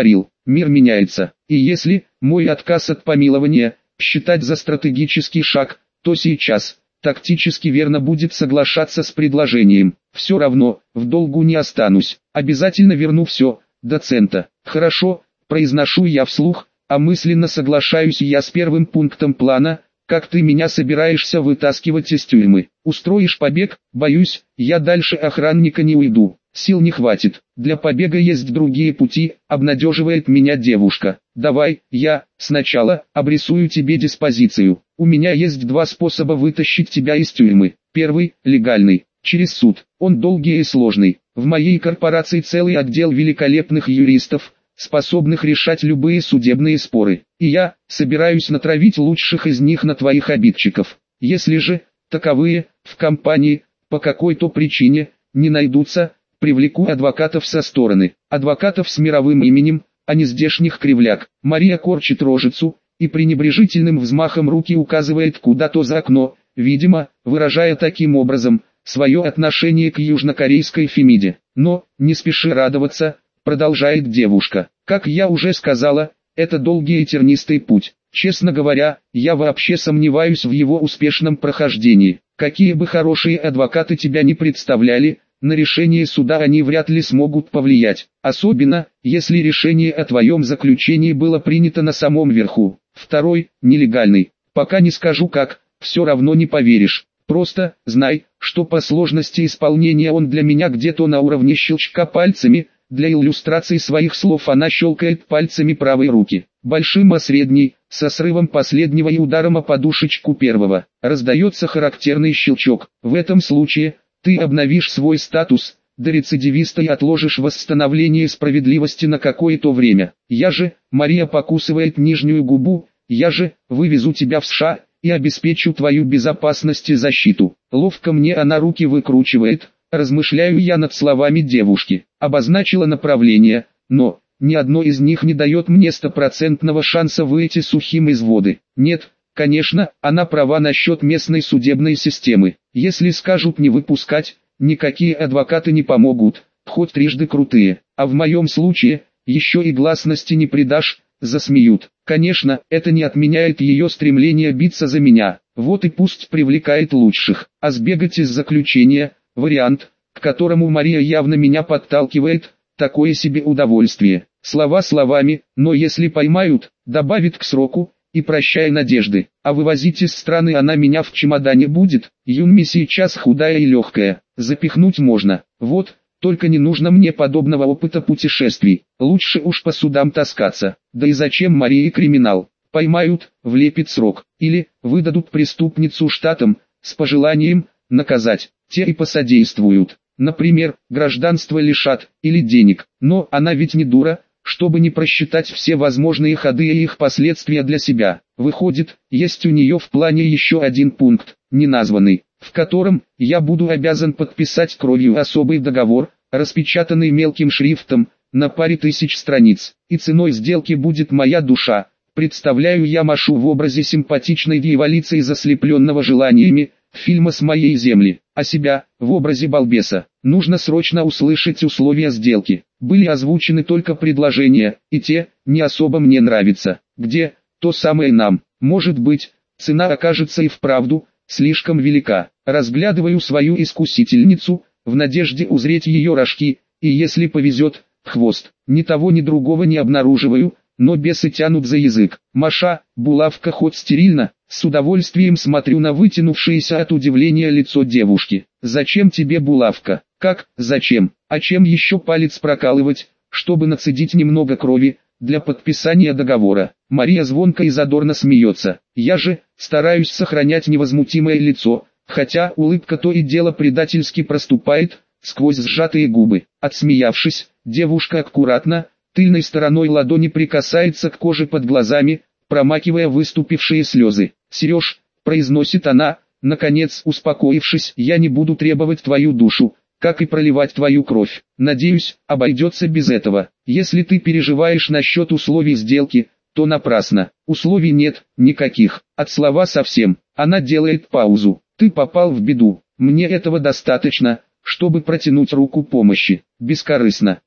мир меняется. И если мой отказ от помилования считать за стратегический шаг, то сейчас тактически верно будет соглашаться с предложением. Все равно, в долгу не останусь, обязательно верну все, до цента. Хорошо, произношу я вслух, а мысленно соглашаюсь я с первым пунктом плана. Как ты меня собираешься вытаскивать из тюрьмы? Устроишь побег? Боюсь, я дальше охранника не уйду. Сил не хватит. Для побега есть другие пути, обнадеживает меня девушка. Давай, я сначала обрисую тебе диспозицию. У меня есть два способа вытащить тебя из тюрьмы. Первый – легальный, через суд. Он долгий и сложный. В моей корпорации целый отдел великолепных юристов, способных решать любые судебные споры. И я собираюсь натравить лучших из них на твоих обидчиков. Если же таковые в компании по какой-то причине не найдутся, привлеку адвокатов со стороны. Адвокатов с мировым именем, а не здешних кривляк. Мария корчит рожицу и пренебрежительным взмахом руки указывает куда-то за окно, видимо, выражая таким образом свое отношение к южнокорейской Фемиде. Но, не спеши радоваться, продолжает девушка. Как я уже сказала, это долгий и тернистый путь. Честно говоря, я вообще сомневаюсь в его успешном прохождении. Какие бы хорошие адвокаты тебя не представляли, на решение суда они вряд ли смогут повлиять. Особенно, если решение о твоем заключении было принято на самом верху. Второй, нелегальный. Пока не скажу как, все равно не поверишь. Просто знай, что по сложности исполнения он для меня где-то на уровне щелчка пальцами. Для иллюстрации своих слов она щелкает пальцами правой руки, большим о средней, со срывом последнего и ударом о подушечку первого. Раздается характерный щелчок. В этом случае, ты обновишь свой статус до рецидивиста и отложишь восстановление справедливости на какое-то время. Я же, Мария покусывает нижнюю губу, я же вывезу тебя в США и обеспечу твою безопасность и защиту. Ловко мне она руки выкручивает. Размышляю я над словами девушки. Обозначила направление, но ни одно из них не дает мне стопроцентного шанса выйти сухим из воды. Нет, конечно, она права насчет местной судебной системы. Если скажут не выпускать, никакие адвокаты не помогут, хоть трижды крутые. А в моем случае, еще и гласности не придашь, засмеют. Конечно, это не отменяет ее стремление биться за меня. Вот и пусть привлекает лучших. А сбегать из заключения – вариант, к которому Мария явно меня подталкивает, такое себе удовольствие. Слова словами, но если поймают, добавит к сроку, и прощай надежды. А вывозить из страны она меня в чемодане будет. Юнми сейчас худая и легкая, запихнуть можно. Вот, только не нужно мне подобного опыта путешествий. Лучше уж по судам таскаться. Да и зачем Марии криминал? Поймают, влепит срок. Или выдадут преступницу штатам, с пожеланием наказать. Те и посодействуют. Например, гражданство лишат, или денег. Но она ведь не дура, чтобы не просчитать все возможные ходы и их последствия для себя. Выходит, есть у нее в плане еще один пункт, неназванный, в котором я буду обязан подписать кровью особый договор, распечатанный мелким шрифтом, на паре тысяч страниц. И ценой сделки будет моя душа. Представляю я Машу в образе симпатичной дьяволицы из ослепленного желаниями фильма «С моей земли», а себя в образе балбеса. Нужно срочно услышать условия сделки. Были озвучены только предложения, и те не особо мне нравятся. Где то самое нам? Может быть, цена окажется и вправду слишком велика. Разглядываю свою искусительницу, в надежде узреть ее рожки, и если повезет, хвост. Ни того ни другого не обнаруживаю, но бесы тянут за язык. Маша, булавка хоть стерильно, с удовольствием смотрю на вытянувшееся от удивления лицо девушки. Зачем тебе булавка? Как, зачем? А чем еще палец прокалывать, чтобы нацедить немного крови, для подписания договора? Мария звонко и задорно смеется. Я же стараюсь сохранять невозмутимое лицо, хотя улыбка то и дело предательски проступает сквозь сжатые губы. Отсмеявшись, девушка аккуратно, тыльной стороной ладони прикасается к коже под глазами, промакивая выступившие слезы. «Сереж», — произносит она, наконец успокоившись, — «я не буду требовать твою душу, как и проливать твою кровь. Надеюсь, обойдется без этого. Если ты переживаешь насчет условий сделки, то напрасно. Условий нет, никаких. От слова совсем». Она делает паузу. «Ты попал в беду. Мне этого достаточно, чтобы протянуть руку помощи. Бескорыстно.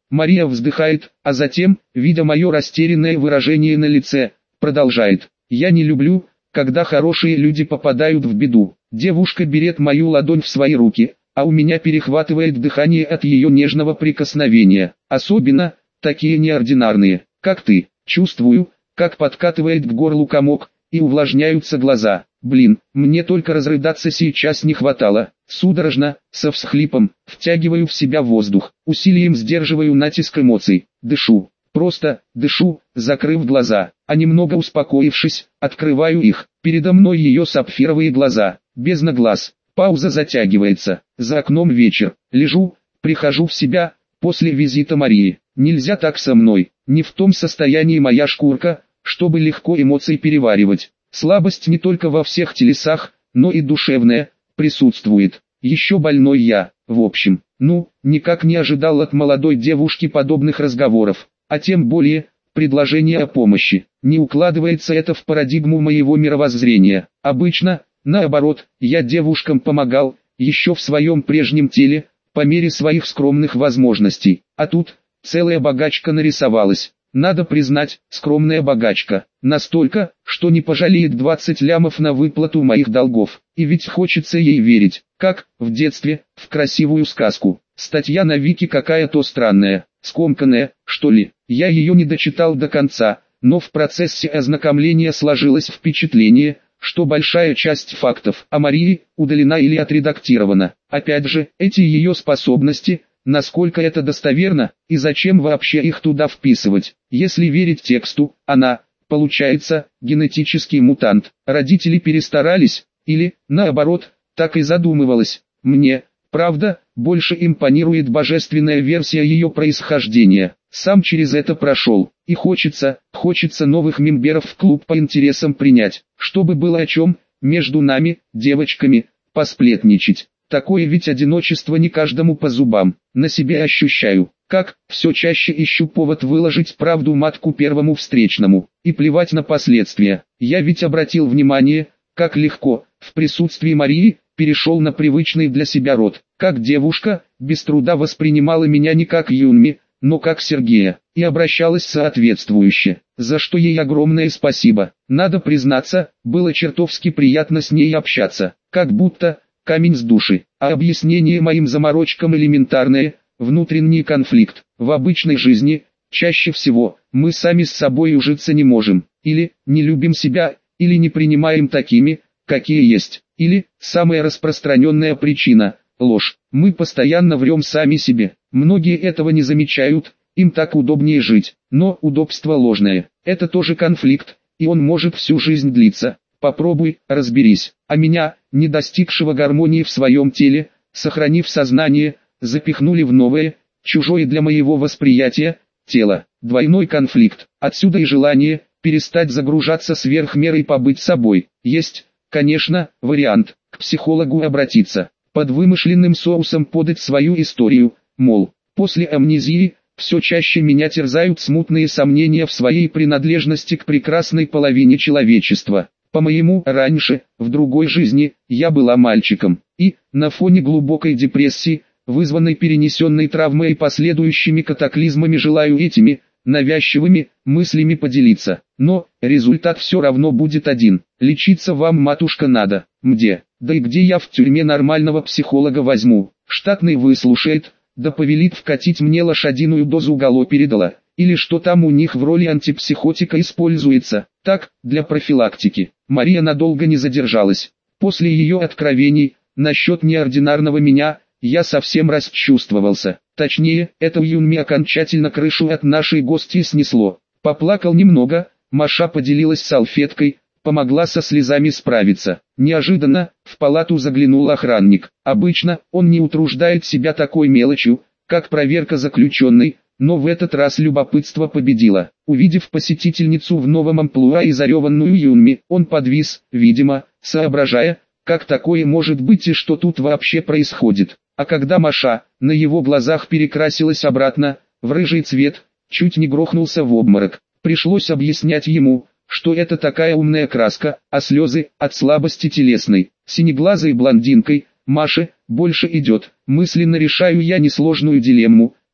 Мария вздыхает, а затем, видя мое растерянное выражение на лице, продолжает. Я не люблю, когда хорошие люди попадают в беду. Девушка берет мою ладонь в свои руки, а у меня перехватывает дыхание от ее нежного прикосновения. Особенно, такие неординарные, как ты. Чувствую, как подкатывает к горлу комок, и увлажняются глаза. Блин, мне только разрыдаться сейчас не хватало. Судорожно, со всхлипом, втягиваю в себя воздух, усилием сдерживаю натиск эмоций, дышу, просто дышу, закрыв глаза, а немного успокоившись, открываю их. Передо мной ее сапфировые глаза, бездна глаз, пауза затягивается, за окном вечер, лежу, прихожу в себя, после визита Марии. Нельзя так со мной, не в том состоянии моя шкурка, чтобы легко эмоции переваривать. Слабость не только во всех телесах, но и душевная, присутствует. Еще больной я, в общем. Никак не ожидал от молодой девушки подобных разговоров, а тем более, предложения о помощи. Не укладывается это в парадигму моего мировоззрения. Обычно, наоборот, я девушкам помогал, еще в своем прежнем теле, по мере своих скромных возможностей. А тут, целая богачка нарисовалась. Надо признать, скромная богачка. Настолько, что не пожалеет 20 лямов на выплату моих долгов. И ведь хочется ей верить, как, в детстве, в красивую сказку. Статья на Вики какая-то странная, скомканная, что ли. Я ее не дочитал до конца, но в процессе ознакомления сложилось впечатление, что большая часть фактов о Марии удалена или отредактирована. Опять же, эти ее способности – насколько это достоверно, и зачем вообще их туда вписывать? Если верить тексту, она, получается, генетический мутант. Родители перестарались, или, наоборот, так и задумывалось. Мне, правда, больше импонирует божественная версия ее происхождения. Сам через это прошел, и хочется новых мемберов в клуб по интересам принять, чтобы было о чем, между нами, девочками, посплетничать. Такое ведь одиночество не каждому по зубам. На себе ощущаю, как все чаще ищу повод выложить правду матку первому встречному, и плевать на последствия. Я ведь обратил внимание, как легко, в присутствии Марии, перешел на привычный для себя род. Как девушка, без труда воспринимала меня не как Юнми, но как Сергея, и обращалась соответствующе, за что ей огромное спасибо. Надо признаться, было чертовски приятно с ней общаться, как будто камень с души, а объяснение моим заморочкам элементарное, внутренний конфликт. В обычной жизни, чаще всего, мы сами с собой ужиться не можем, или не любим себя, или не принимаем такими, какие есть, или, самая распространенная причина – ложь. Мы постоянно врем сами себе, многие этого не замечают, им так удобнее жить, но удобство ложное – это тоже конфликт, и он может всю жизнь длиться. Попробуй, разберись. А меня, не достигшего гармонии в своем теле, сохранив сознание, запихнули в новое, чужое для моего восприятия, тело. Двойной конфликт. Отсюда и желание, перестать загружаться сверх меры и побыть собой. Есть, конечно, вариант, к психологу обратиться. Под вымышленным соусом подать свою историю, мол, после амнезии, все чаще меня терзают смутные сомнения в своей принадлежности к прекрасной половине человечества. По-моему, раньше, в другой жизни, я была мальчиком, и, на фоне глубокой депрессии, вызванной перенесенной травмой и последующими катаклизмами, желаю этими, навязчивыми, мыслями поделиться. Но, результат все равно будет один. Лечиться вам, матушка, надо. Где? Да и где я в тюрьме нормального психолога возьму? Штатный выслушает, да повелит вкатить мне лошадиную дозу галоперидола. Или что там у них в роли антипсихотика используется, так, для профилактики. Мария надолго не задержалась. После ее откровений, насчет неординарного меня, я совсем расчувствовался. Точнее, это Юнми окончательно крышу от нашей гости снесло. Поплакал немного, Маша поделилась салфеткой, помогла со слезами справиться. Неожиданно, в палату заглянул охранник. Обычно, он не утруждает себя такой мелочью, как проверка заключенной, но в этот раз любопытство победило. Увидев посетительницу в новом амплуа и зареванную Юнми, он подвис, видимо, соображая, как такое может быть и что тут вообще происходит. А когда Маша, на его глазах перекрасилась обратно, в рыжий цвет, чуть не грохнулся в обморок. Пришлось объяснять ему, что это такая умная краска, а слезы – от слабости телесной. Синеглазой блондинкой, Маше, больше идет. Мысленно решаю я несложную дилемму.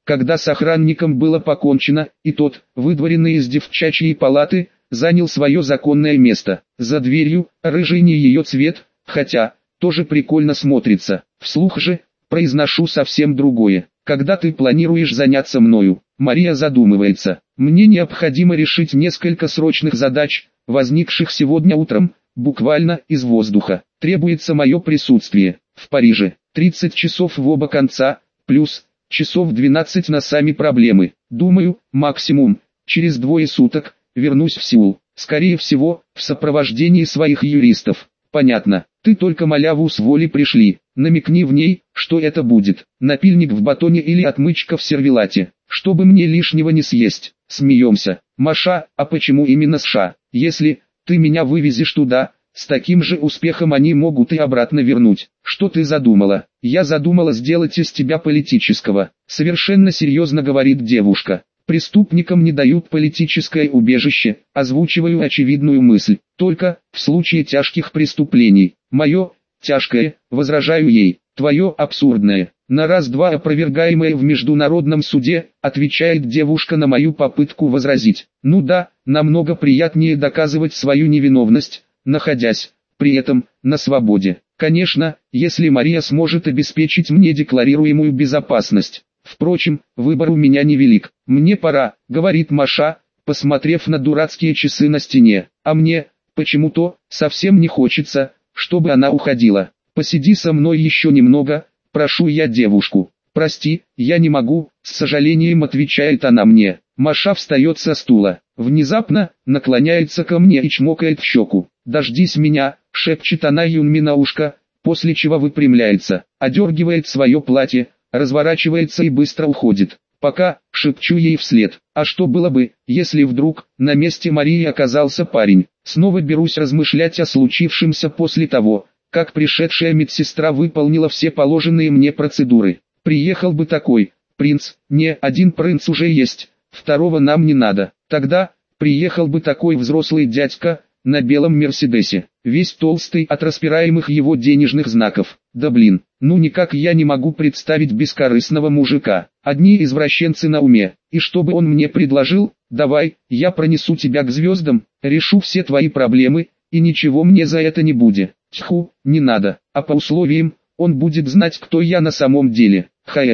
Когда с охранником было покончено, и тот, выдворенный из девчачьей палаты, занял свое законное место. За дверью, рыжий не ее цвет, хотя, тоже прикольно смотрится. Вслух же, произношу совсем другое. Когда ты планируешь заняться мною? Мария задумывается. Мне необходимо решить несколько срочных задач, возникших сегодня утром, буквально из воздуха. Требуется мое присутствие. В Париже. 30 часов в оба конца, плюс часов 12 на сами проблемы. Думаю, максимум, через 2 суток, вернусь в Сеул. Скорее всего, в сопровождении своих юристов. Понятно. Ты только маляву с воли пришли. Намекни в ней, что это будет. Напильник в батоне или отмычка в сервелате. Чтобы мне лишнего не съесть. Смеемся. Маша, а почему именно США? Если ты меня вывезешь туда, с таким же успехом они могут и обратно вернуть. Что ты задумала? Я задумала сделать из тебя политического. Совершенно серьезно говорит девушка. Преступникам не дают политическое убежище, озвучиваю очевидную мысль. Только, в случае тяжких преступлений. Мое, тяжкое, возражаю ей. Твое, абсурдное. На раз-два опровергаемое в международном суде, отвечает девушка на мою попытку возразить. Ну да, намного приятнее доказывать свою невиновность, находясь, при этом, на свободе. Конечно, если Мария сможет обеспечить мне декларируемую безопасность. Впрочем, выбор у меня невелик. Мне пора, говорит Маша, посмотрев на дурацкие часы на стене. А мне, почему-то, совсем не хочется, чтобы она уходила. Посиди со мной еще немного, прошу я девушку. Прости, я не могу, с сожалением отвечает она мне. Маша встает со стула, внезапно, наклоняется ко мне и чмокает в щеку. «Дождись меня», шепчет она Юнми на ушко, после чего выпрямляется, одергивает свое платье, разворачивается и быстро уходит. Пока, шепчу ей вслед. А что было бы, если вдруг, на месте Марии оказался парень? Снова берусь размышлять о случившемся после того, как пришедшая медсестра выполнила все положенные мне процедуры. Приехал бы такой принц, не, один принц уже есть, второго нам не надо. Тогда, приехал бы такой взрослый дядька, на белом Мерседесе, весь толстый от распираемых его денежных знаков. Да блин, ну никак я не могу представить бескорыстного мужика. Одни извращенцы на уме. И чтобы он мне предложил: давай, я пронесу тебя к звездам, решу все твои проблемы, и ничего мне за это не будет. Тьфу, не надо. А по условиям, он будет знать, кто я на самом деле.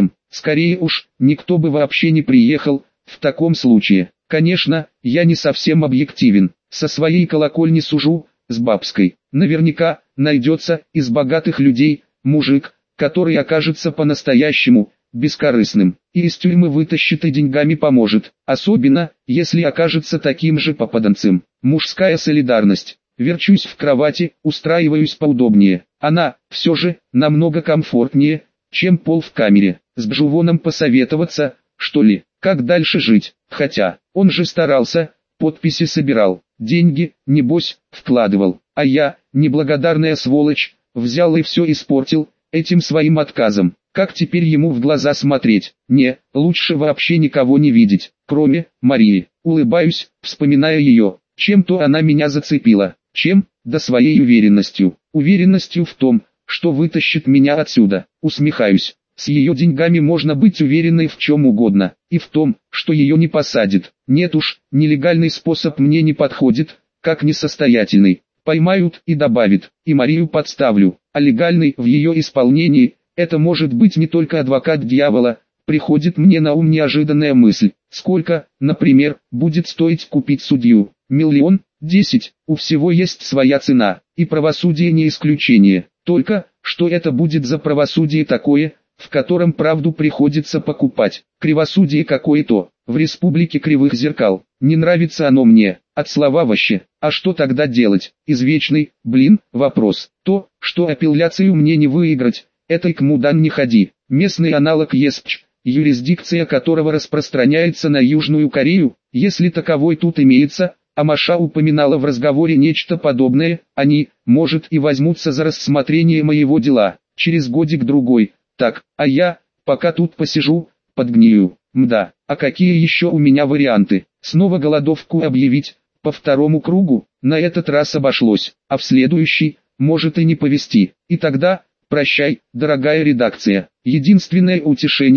Скорее уж, никто бы вообще не приехал, в таком случае. Конечно, я не совсем объективен. Со своей колокольни сужу, с бабской. Наверняка, найдется, из богатых людей, мужик, который окажется по-настоящему бескорыстным, и из тюрьмы вытащит и деньгами поможет, особенно, если окажется таким же попаданцем. Мужская солидарность. Верчусь в кровати, устраиваюсь поудобнее. Она, все же, намного комфортнее, чем пол в камере. С Бжувоном посоветоваться, что ли, как дальше жить, хотя, он же старался, подписи собирал, деньги, небось, вкладывал, а я, неблагодарная сволочь, взял и все испортил, этим своим отказом. Как теперь ему в глаза смотреть? Не, лучше вообще никого не видеть, кроме Марии. Улыбаюсь, вспоминая ее. Чем-то она меня зацепила. Чем? Да своей уверенностью. Уверенностью в том, что вытащит меня отсюда. Усмехаюсь. С ее деньгами можно быть уверенной в чем угодно. И в том, что ее не посадят. Нет уж, нелегальный способ мне не подходит, как несостоятельный. Поймают и добавят, и Марию подставлю. А легальный в ее исполнении, это может быть не только адвокат дьявола. Приходит мне на ум неожиданная мысль. Сколько, например, будет стоить купить судью? 1 000 000? 10? У всего есть своя цена, и правосудие не исключение. Только, что это будет за правосудие такое, в котором правду приходится покупать. Кривосудие какое-то, в республике кривых зеркал. Не нравится оно мне, от слова вообще. А что тогда делать? Извечный, вопрос. То, что апелляцию мне не выиграть, это и к Мудан не ходи. Местный аналог ЕСПЧ, юрисдикция которого распространяется на Южную Корею, если таковой тут имеется. А Маша упоминала в разговоре нечто подобное, они, может, и возьмутся за рассмотрение моего дела, через годик-другой. Так, а я, пока тут посижу, подгнию. Мда, а какие еще у меня варианты? Снова голодовку объявить, по второму кругу, на этот раз обошлось, а в следующий, может и не повезти. И тогда, прощай, дорогая редакция. Единственное утешение,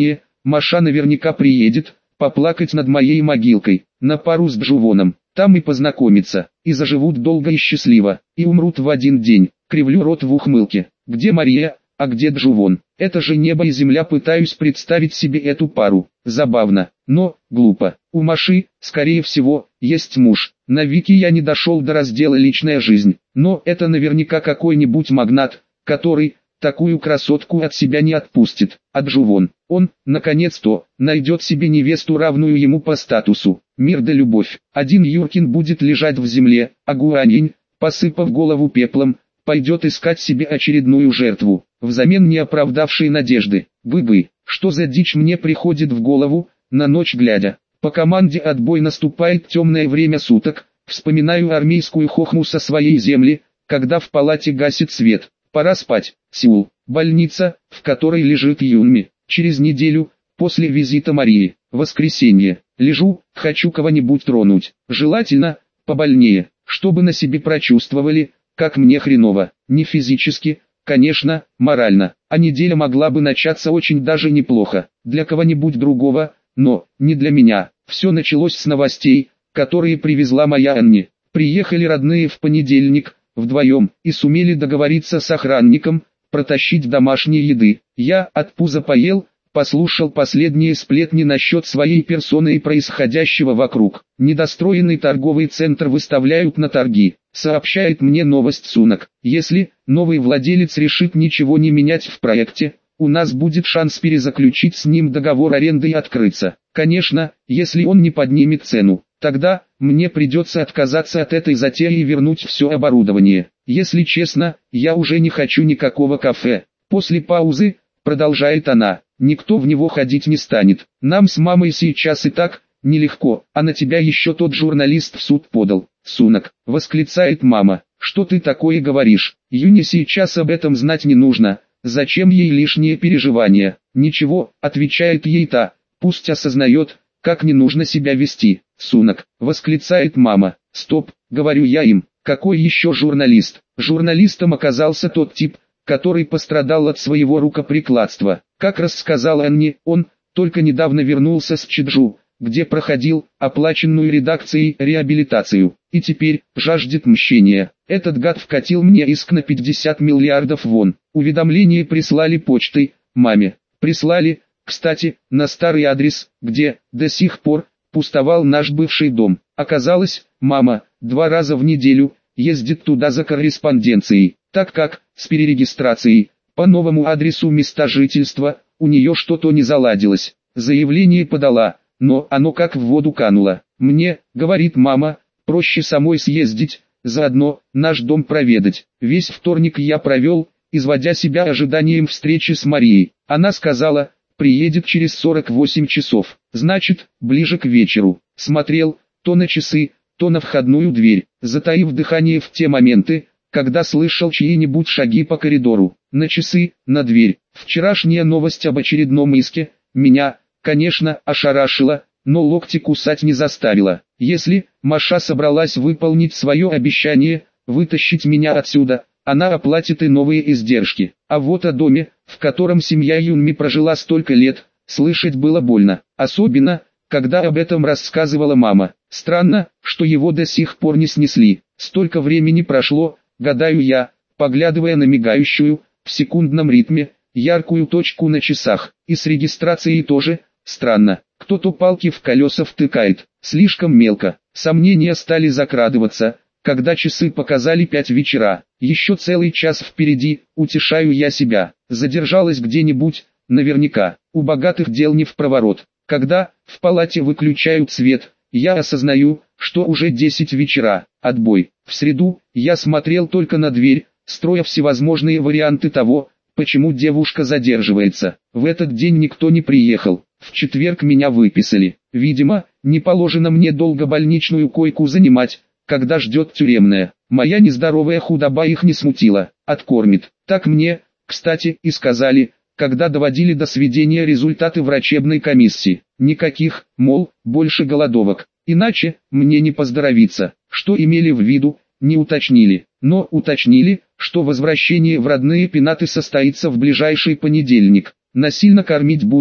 Маша наверняка приедет, поплакать над моей могилкой, на пару с Джувоном. Там и познакомятся, и заживут долго и счастливо, и умрут в один день. Кривлю рот в ухмылке. Где Мария, а где Джувон? Это же небо и земля, пытаюсь представить себе эту пару. Забавно, но глупо. У Маши, скорее всего, есть муж. На Вики я не дошел до раздела «Личная жизнь», но это наверняка какой-нибудь магнат, который такую красотку от себя не отпустит. А Джувон, он, наконец-то, найдет себе невесту, равную ему по статусу. Мир да любовь. Один Юркин будет лежать в земле, а Гуанинь, посыпав голову пеплом, пойдет искать себе очередную жертву, взамен не оправдавшей надежды. Бы-бы, что за дичь мне приходит в голову, на ночь глядя. По команде отбой наступает темное время суток, вспоминаю армейскую хохму со своей земли, когда в палате гасит свет. Пора спать. Сеул, больница, в которой лежит Юнми. Через неделю, после визита Марии, воскресенье, лежу, хочу кого-нибудь тронуть, желательно, побольнее, чтобы на себе прочувствовали, как мне хреново, не физически, конечно, морально, а неделя могла бы начаться очень даже неплохо, для кого-нибудь другого, но, не для меня. Все началось с новостей, которые привезла моя Анни. Приехали родные в понедельник, вдвоем, и сумели договориться с охранником, протащить домашней еды. Я от пуза поел, послушал последние сплетни насчет своей персоны и происходящего вокруг. Недостроенный торговый центр выставляют на торги, сообщает мне новость Сунок. Если новый владелец решит ничего не менять в проекте, у нас будет шанс перезаключить с ним договор аренды и открыться. Конечно, если он не поднимет цену, тогда мне придется отказаться от этой затеи и вернуть все оборудование. Если честно, я уже не хочу никакого кафе. После паузы, продолжает она, никто в него ходить не станет. Нам с мамой сейчас и так нелегко, а на тебя еще тот журналист в суд подал. Сунок, восклицает мама, что ты такое говоришь? Юне сейчас об этом знать не нужно. Зачем ей лишние переживания? Ничего, отвечает ей та, пусть осознает, как не нужно себя вести. Сунок, восклицает мама. Стоп, говорю я им, какой еще журналист? Журналистом оказался тот тип, который пострадал от своего рукоприкладства. Как рассказала Анни, он только недавно вернулся с Чеджу, где проходил оплаченную редакцией реабилитацию, и теперь жаждет мщения. Этот гад вкатил мне иск на 50 миллиардов вон. Уведомление прислали почтой, маме. Прислали, кстати, на старый адрес, где до сих пор пустовал наш бывший дом. Оказалось, мама 2 раза в неделю ездит туда за корреспонденцией, так как с перерегистрацией по новому адресу места жительства у нее что-то не заладилось. Заявление подала, но оно как в воду кануло. Мне, говорит мама, проще самой съездить, заодно наш дом проведать. Весь вторник я провел, изводя себя ожиданием встречи с Марией. Она сказала, приедет через 48 часов, значит, ближе к вечеру. Смотрел, то на часы, то на входную дверь, затаив дыхание в те моменты, когда слышал чьи-нибудь шаги по коридору. На часы, на дверь. Вчерашняя новость об очередном иске меня, конечно, ошарашила, но локти кусать не заставила. Если Маша собралась выполнить свое обещание, вытащить меня отсюда, она оплатит и новые издержки. А вот о доме, в котором семья Юнми прожила столько лет, слышать было больно. Особенно, когда об этом рассказывала мама. Странно, что его до сих пор не снесли. Столько времени прошло, гадаю я, поглядывая на мигающую, в секундном ритме, яркую точку на часах. И с регистрацией тоже, странно. Кто-то палки в колеса втыкает, слишком мелко. Сомнения стали закрадываться, когда часы показали 5 вечера. Еще целый час впереди, утешаю я себя. Задержалась где-нибудь, наверняка. У богатых дел не впроворот. Когда в палате выключают свет, я осознаю, что уже 10 вечера. Отбой. В среду я смотрел только на дверь, строя всевозможные варианты того, почему девушка задерживается. В этот день никто не приехал. В четверг меня выписали. Видимо, не положено мне долго больничную койку занимать, когда ждет тюремная. Моя нездоровая худоба их не смутила. Откормит. Так мне, кстати, и сказали, когда доводили до сведения результаты врачебной комиссии. Никаких, мол, больше голодовок. Иначе, мне не поздоровится. Что имели в виду, не уточнили. Но уточнили, что возвращение в родные пенаты состоится в ближайший понедельник. Насильно кормить будут,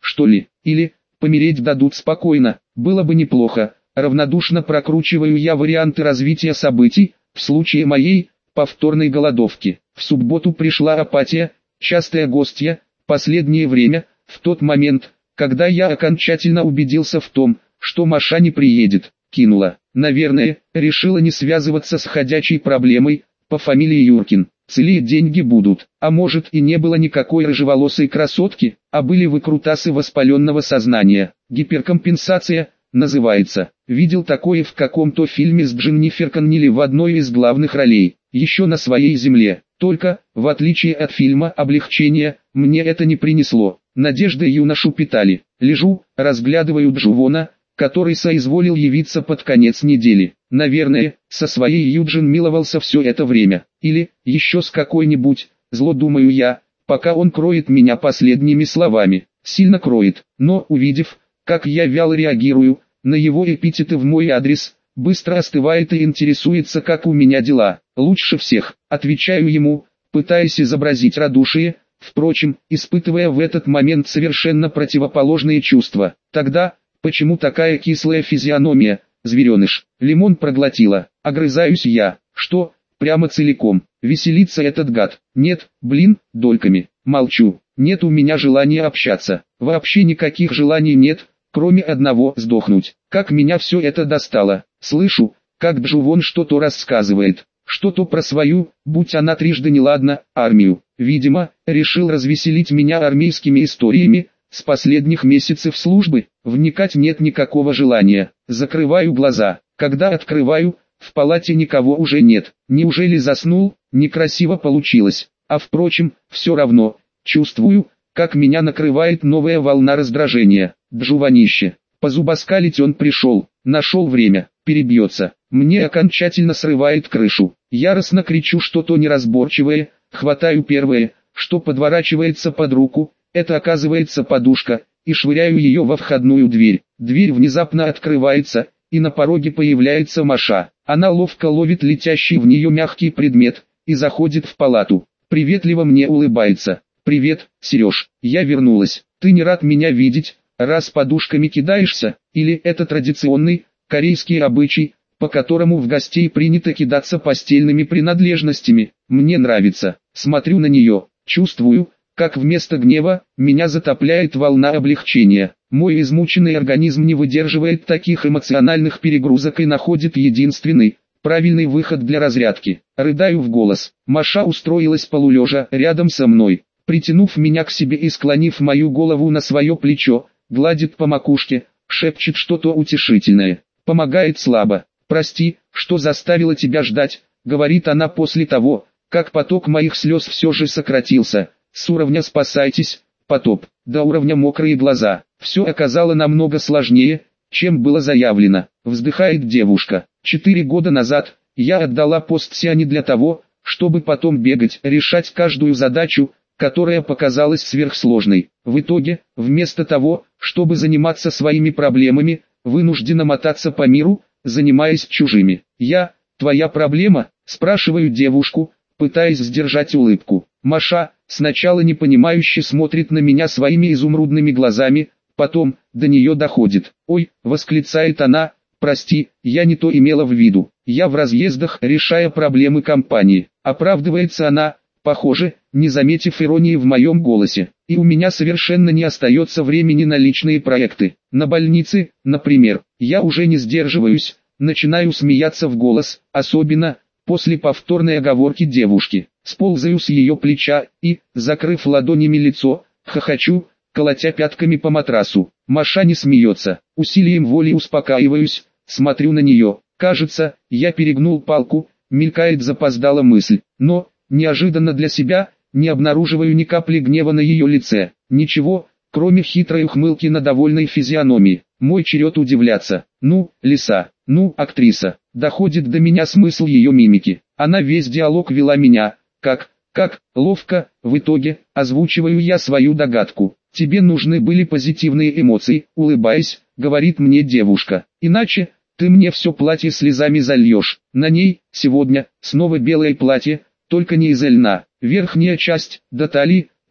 что ли, или помереть дадут спокойно, было бы неплохо. Равнодушно прокручиваю я варианты развития событий, в случае моей повторной голодовки. В субботу пришла апатия, частая гостья, последнее время, в тот момент, когда я окончательно убедился в том, что Маша не приедет, кинула. Наверное, решила не связываться с ходячей проблемой, по фамилии Юркин. Цели деньги будут, а может и не было никакой рыжеволосой красотки, а были выкрутасы воспаленного сознания. Гиперкомпенсация называется. Видел такое в каком-то фильме с Дженнифер Коннелли в одной из главных ролей, еще на своей земле. Только, в отличие от фильма «Облегчение», мне это не принесло. Надежды юношу питали. Лежу, разглядываю Джувона, который соизволил явиться под конец недели. Наверное, со своей Юджин миловался все это время. Или, еще с какой-нибудь, зло думаю я, пока он кроет меня последними словами. Сильно кроет, но увидев, как я вяло реагирую на его эпитеты в мой адрес, быстро остывает и интересуется, как у меня дела. Лучше всех, отвечаю ему, пытаясь изобразить радушие, впрочем, испытывая в этот момент совершенно противоположные чувства. Тогда, почему такая кислая физиономия, звереныш? Лимон проглотила, огрызаюсь я. Что, прямо целиком? Веселится этот гад? Нет, блин, дольками. Молчу. Нет у меня желания общаться. Вообще никаких желаний нет, кроме одного — сдохнуть. Как меня все это достало. Слышу, как Джувон что-то рассказывает. Что-то про свою, будь она трижды неладна, армию. Видимо, решил развеселить меня армейскими историями с последних месяцев службы. Вникать нет никакого желания. Закрываю глаза. Когда открываю, в палате никого уже нет. Неужели заснул? Некрасиво получилось. А впрочем, все равно. Чувствую, как меня накрывает новая волна раздражения. Джуванище. Позубоскалить он пришел. Нашел время. Перебьется. Мне окончательно срывает крышу. Яростно кричу что-то неразборчивое, хватаю первое, что подворачивается под руку, это оказывается подушка, и швыряю ее во входную дверь. Дверь внезапно открывается, и на пороге появляется Маша. Она ловко ловит летящий в нее мягкий предмет, и заходит в палату. Приветливо мне улыбается. «Привет, Сереж, я вернулась. Ты не рад меня видеть, раз подушками кидаешься, или это традиционный, корейский обычай, по которому в гостей принято кидаться постельными принадлежностями? Мне нравится». Смотрю на нее, чувствую, как вместо гнева, меня затопляет волна облегчения. Мой измученный организм не выдерживает таких эмоциональных перегрузок и находит единственный, правильный выход для разрядки. Рыдаю в голос. Маша устроилась полулежа рядом со мной, притянув меня к себе и склонив мою голову на свое плечо, гладит по макушке, шепчет что-то утешительное. Помогает слабо. «Прости, что заставила тебя ждать», — говорит она после того, как поток моих слез все же сократился. С уровня «спасайтесь», потоп, до уровня «мокрые глаза». Все оказалось намного сложнее, чем было заявлено. Вздыхает девушка. 4 года назад я отдала пост Сиане для того, чтобы потом бегать, решать каждую задачу, которая показалась сверхсложной. В итоге, вместо того, чтобы заниматься своими проблемами, вынуждена мотаться по миру, занимаясь чужими. «Я, твоя проблема?» – спрашиваю девушку, пытаясь сдержать улыбку. Маша, сначала непонимающе смотрит на меня своими изумрудными глазами, потом, до нее доходит. «Ой», – восклицает она, – «прости, я не то имела в виду. Я в разъездах, решая проблемы компании». Оправдывается она, похоже, не заметив иронии в моем голосе. «И у меня совершенно не остается времени на личные проекты. На больнице, например. Я уже не сдерживаюсь, начинаю смеяться в голос, особенно после повторной оговорки девушки. Сползаю с ее плеча и, закрыв ладонями лицо, хохочу, колотя пятками по матрасу. Маша не смеется. Усилием воли успокаиваюсь, смотрю на нее. Кажется, я перегнул палку, мелькает запоздала мысль. Но, неожиданно для себя, не обнаруживаю ни капли гнева на ее лице. Ничего, кроме хитрой ухмылки на довольной физиономии. Мой черед удивляться. Ну, лиса, ну, актриса. Доходит до меня смысл ее мимики. Она весь диалог вела меня, как ловко, в итоге, озвучиваю я свою догадку. «Тебе нужны были позитивные эмоции», улыбаясь, говорит мне девушка. «Иначе, ты мне все платье слезами зальешь». На ней, сегодня, снова белое платье, только не из льна. Верхняя часть, до талии,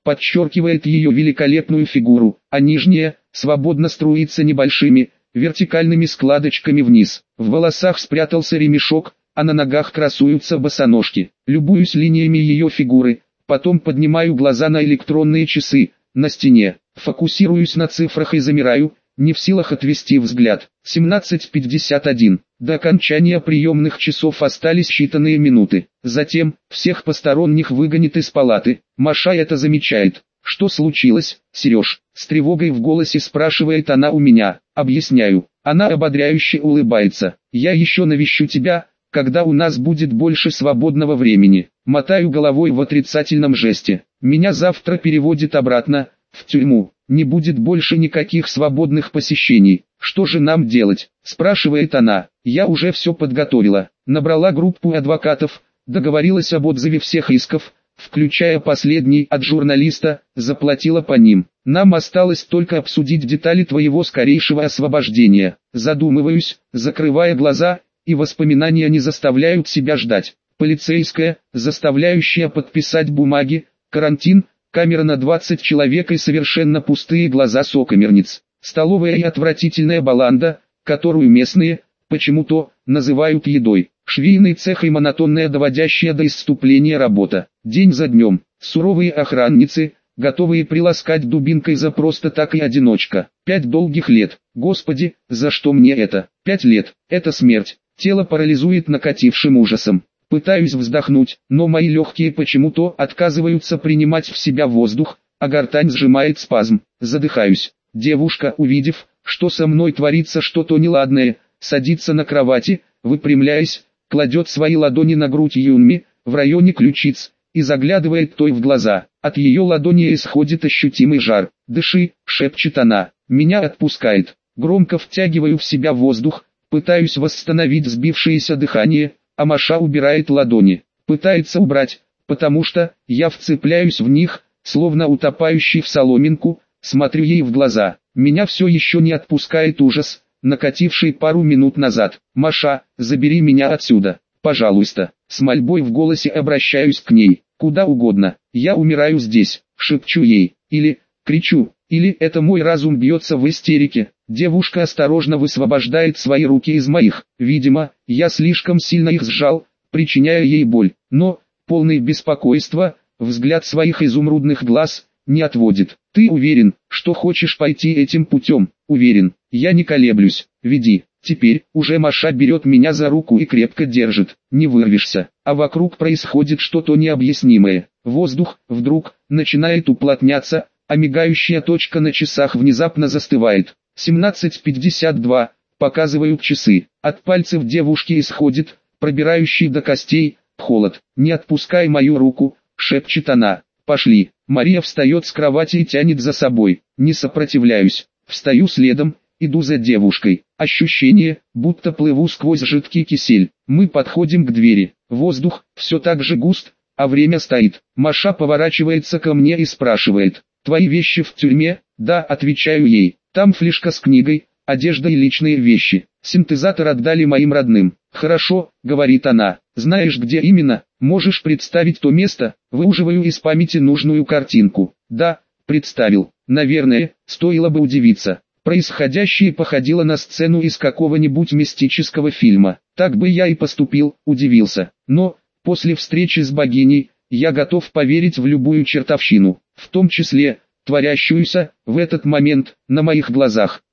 подчеркивает ее великолепную фигуру, а нижняя, свободно струится небольшими, вертикальными складочками вниз. В волосах спрятался ремешок, а на ногах красуются босоножки. Любуюсь линиями ее фигуры, потом поднимаю глаза на электронные часы, на стене, фокусируюсь на цифрах и замираю, не в силах отвести взгляд. 17:51. До окончания приемных часов остались считанные минуты. Затем, всех посторонних выгонит из палаты. Маша это замечает. «Что случилось, Сереж?» С тревогой в голосе спрашивает она у меня. Объясняю. Она ободряюще улыбается. «Я еще навещу тебя, когда у нас будет больше свободного времени». Мотаю головой в отрицательном жесте. Меня завтра переводят обратно, в тюрьму. Не будет больше никаких свободных посещений. Что же нам делать? Спрашивает она. Я уже все подготовила. Набрала группу адвокатов, договорилась об отзыве всех исков, включая последний от журналиста, заплатила по ним. Нам осталось только обсудить детали твоего скорейшего освобождения. Задумываюсь, закрывая глаза, и воспоминания не заставляют себя ждать. Полицейская, заставляющая подписать бумаги, карантин, камера на 20 человек и совершенно пустые глаза сокамерниц. Столовая и отвратительная баланда, которую местные, почему-то, называют едой. Швейный цех и монотонная, доводящая до исступления работа. День за днем. Суровые охранницы, готовые приласкать дубинкой за просто так и одиночка. 5 долгих лет. Господи, за что мне это? 5 лет. Это смерть. Тело парализует накатившим ужасом. Пытаюсь вздохнуть, но мои легкие почему-то отказываются принимать в себя воздух, а гортань сжимает спазм. Задыхаюсь. Девушка, увидев, что со мной творится что-то неладное, садится на кровати, выпрямляясь, кладет свои ладони на грудь Юнми, в районе ключиц, и заглядывает той в глаза. От ее ладони исходит ощутимый жар. «Дыши», — шепчет она. Меня отпускает. Громко втягиваю в себя воздух, пытаюсь восстановить сбившееся дыхание, а Маша убирает ладони. Пытается убрать, потому что я вцепляюсь в них, словно утопающий в соломинку, смотрю ей в глаза. Меня все еще не отпускает ужас, накативший пару минут назад. «Маша, забери меня отсюда, пожалуйста». С мольбой в голосе обращаюсь к ней. «Куда угодно, я умираю здесь», — шепчу ей. Или кричу, или это мой разум бьется в истерике. Девушка осторожно высвобождает свои руки из моих. Видимо, я слишком сильно их сжал, причиняя ей боль. Но, полный беспокойства, взгляд своих изумрудных глаз не отводит. «Ты уверен, что хочешь пойти этим путем?» «Уверен, я не колеблюсь, веди». Теперь уже Маша берет меня за руку и крепко держит. Не вырвешься, а вокруг происходит что-то необъяснимое. Воздух, вдруг, начинает уплотняться, а мигающая точка на часах внезапно застывает. 17:52, показывают часы. От пальцев девушки исходит, пробирающий до костей, холод. «Не отпускай мою руку», — шепчет она. «Пошли». Мария встает с кровати и тянет за собой. Не сопротивляюсь. Встаю следом, иду за девушкой. Ощущение, будто плыву сквозь жидкий кисель. Мы подходим к двери. Воздух все так же густ, а время стоит. Маша поворачивается ко мне и спрашивает: «Твои вещи в тюрьме?» «Да», отвечаю ей. «Там флешка с книгой, одежда и личные вещи. Синтезатор отдали моим родным». «Хорошо», — говорит она. «Знаешь, где именно? Можешь представить то место?» Выуживаю из памяти нужную картинку. «Да, представил. Наверное, стоило бы удивиться. Происходящее походило на сцену из какого-нибудь мистического фильма. Так бы я и поступил», — удивился. «Но, после встречи с богиней, я готов поверить в любую чертовщину, в том числе, творящуюся, в этот момент, на моих глазах.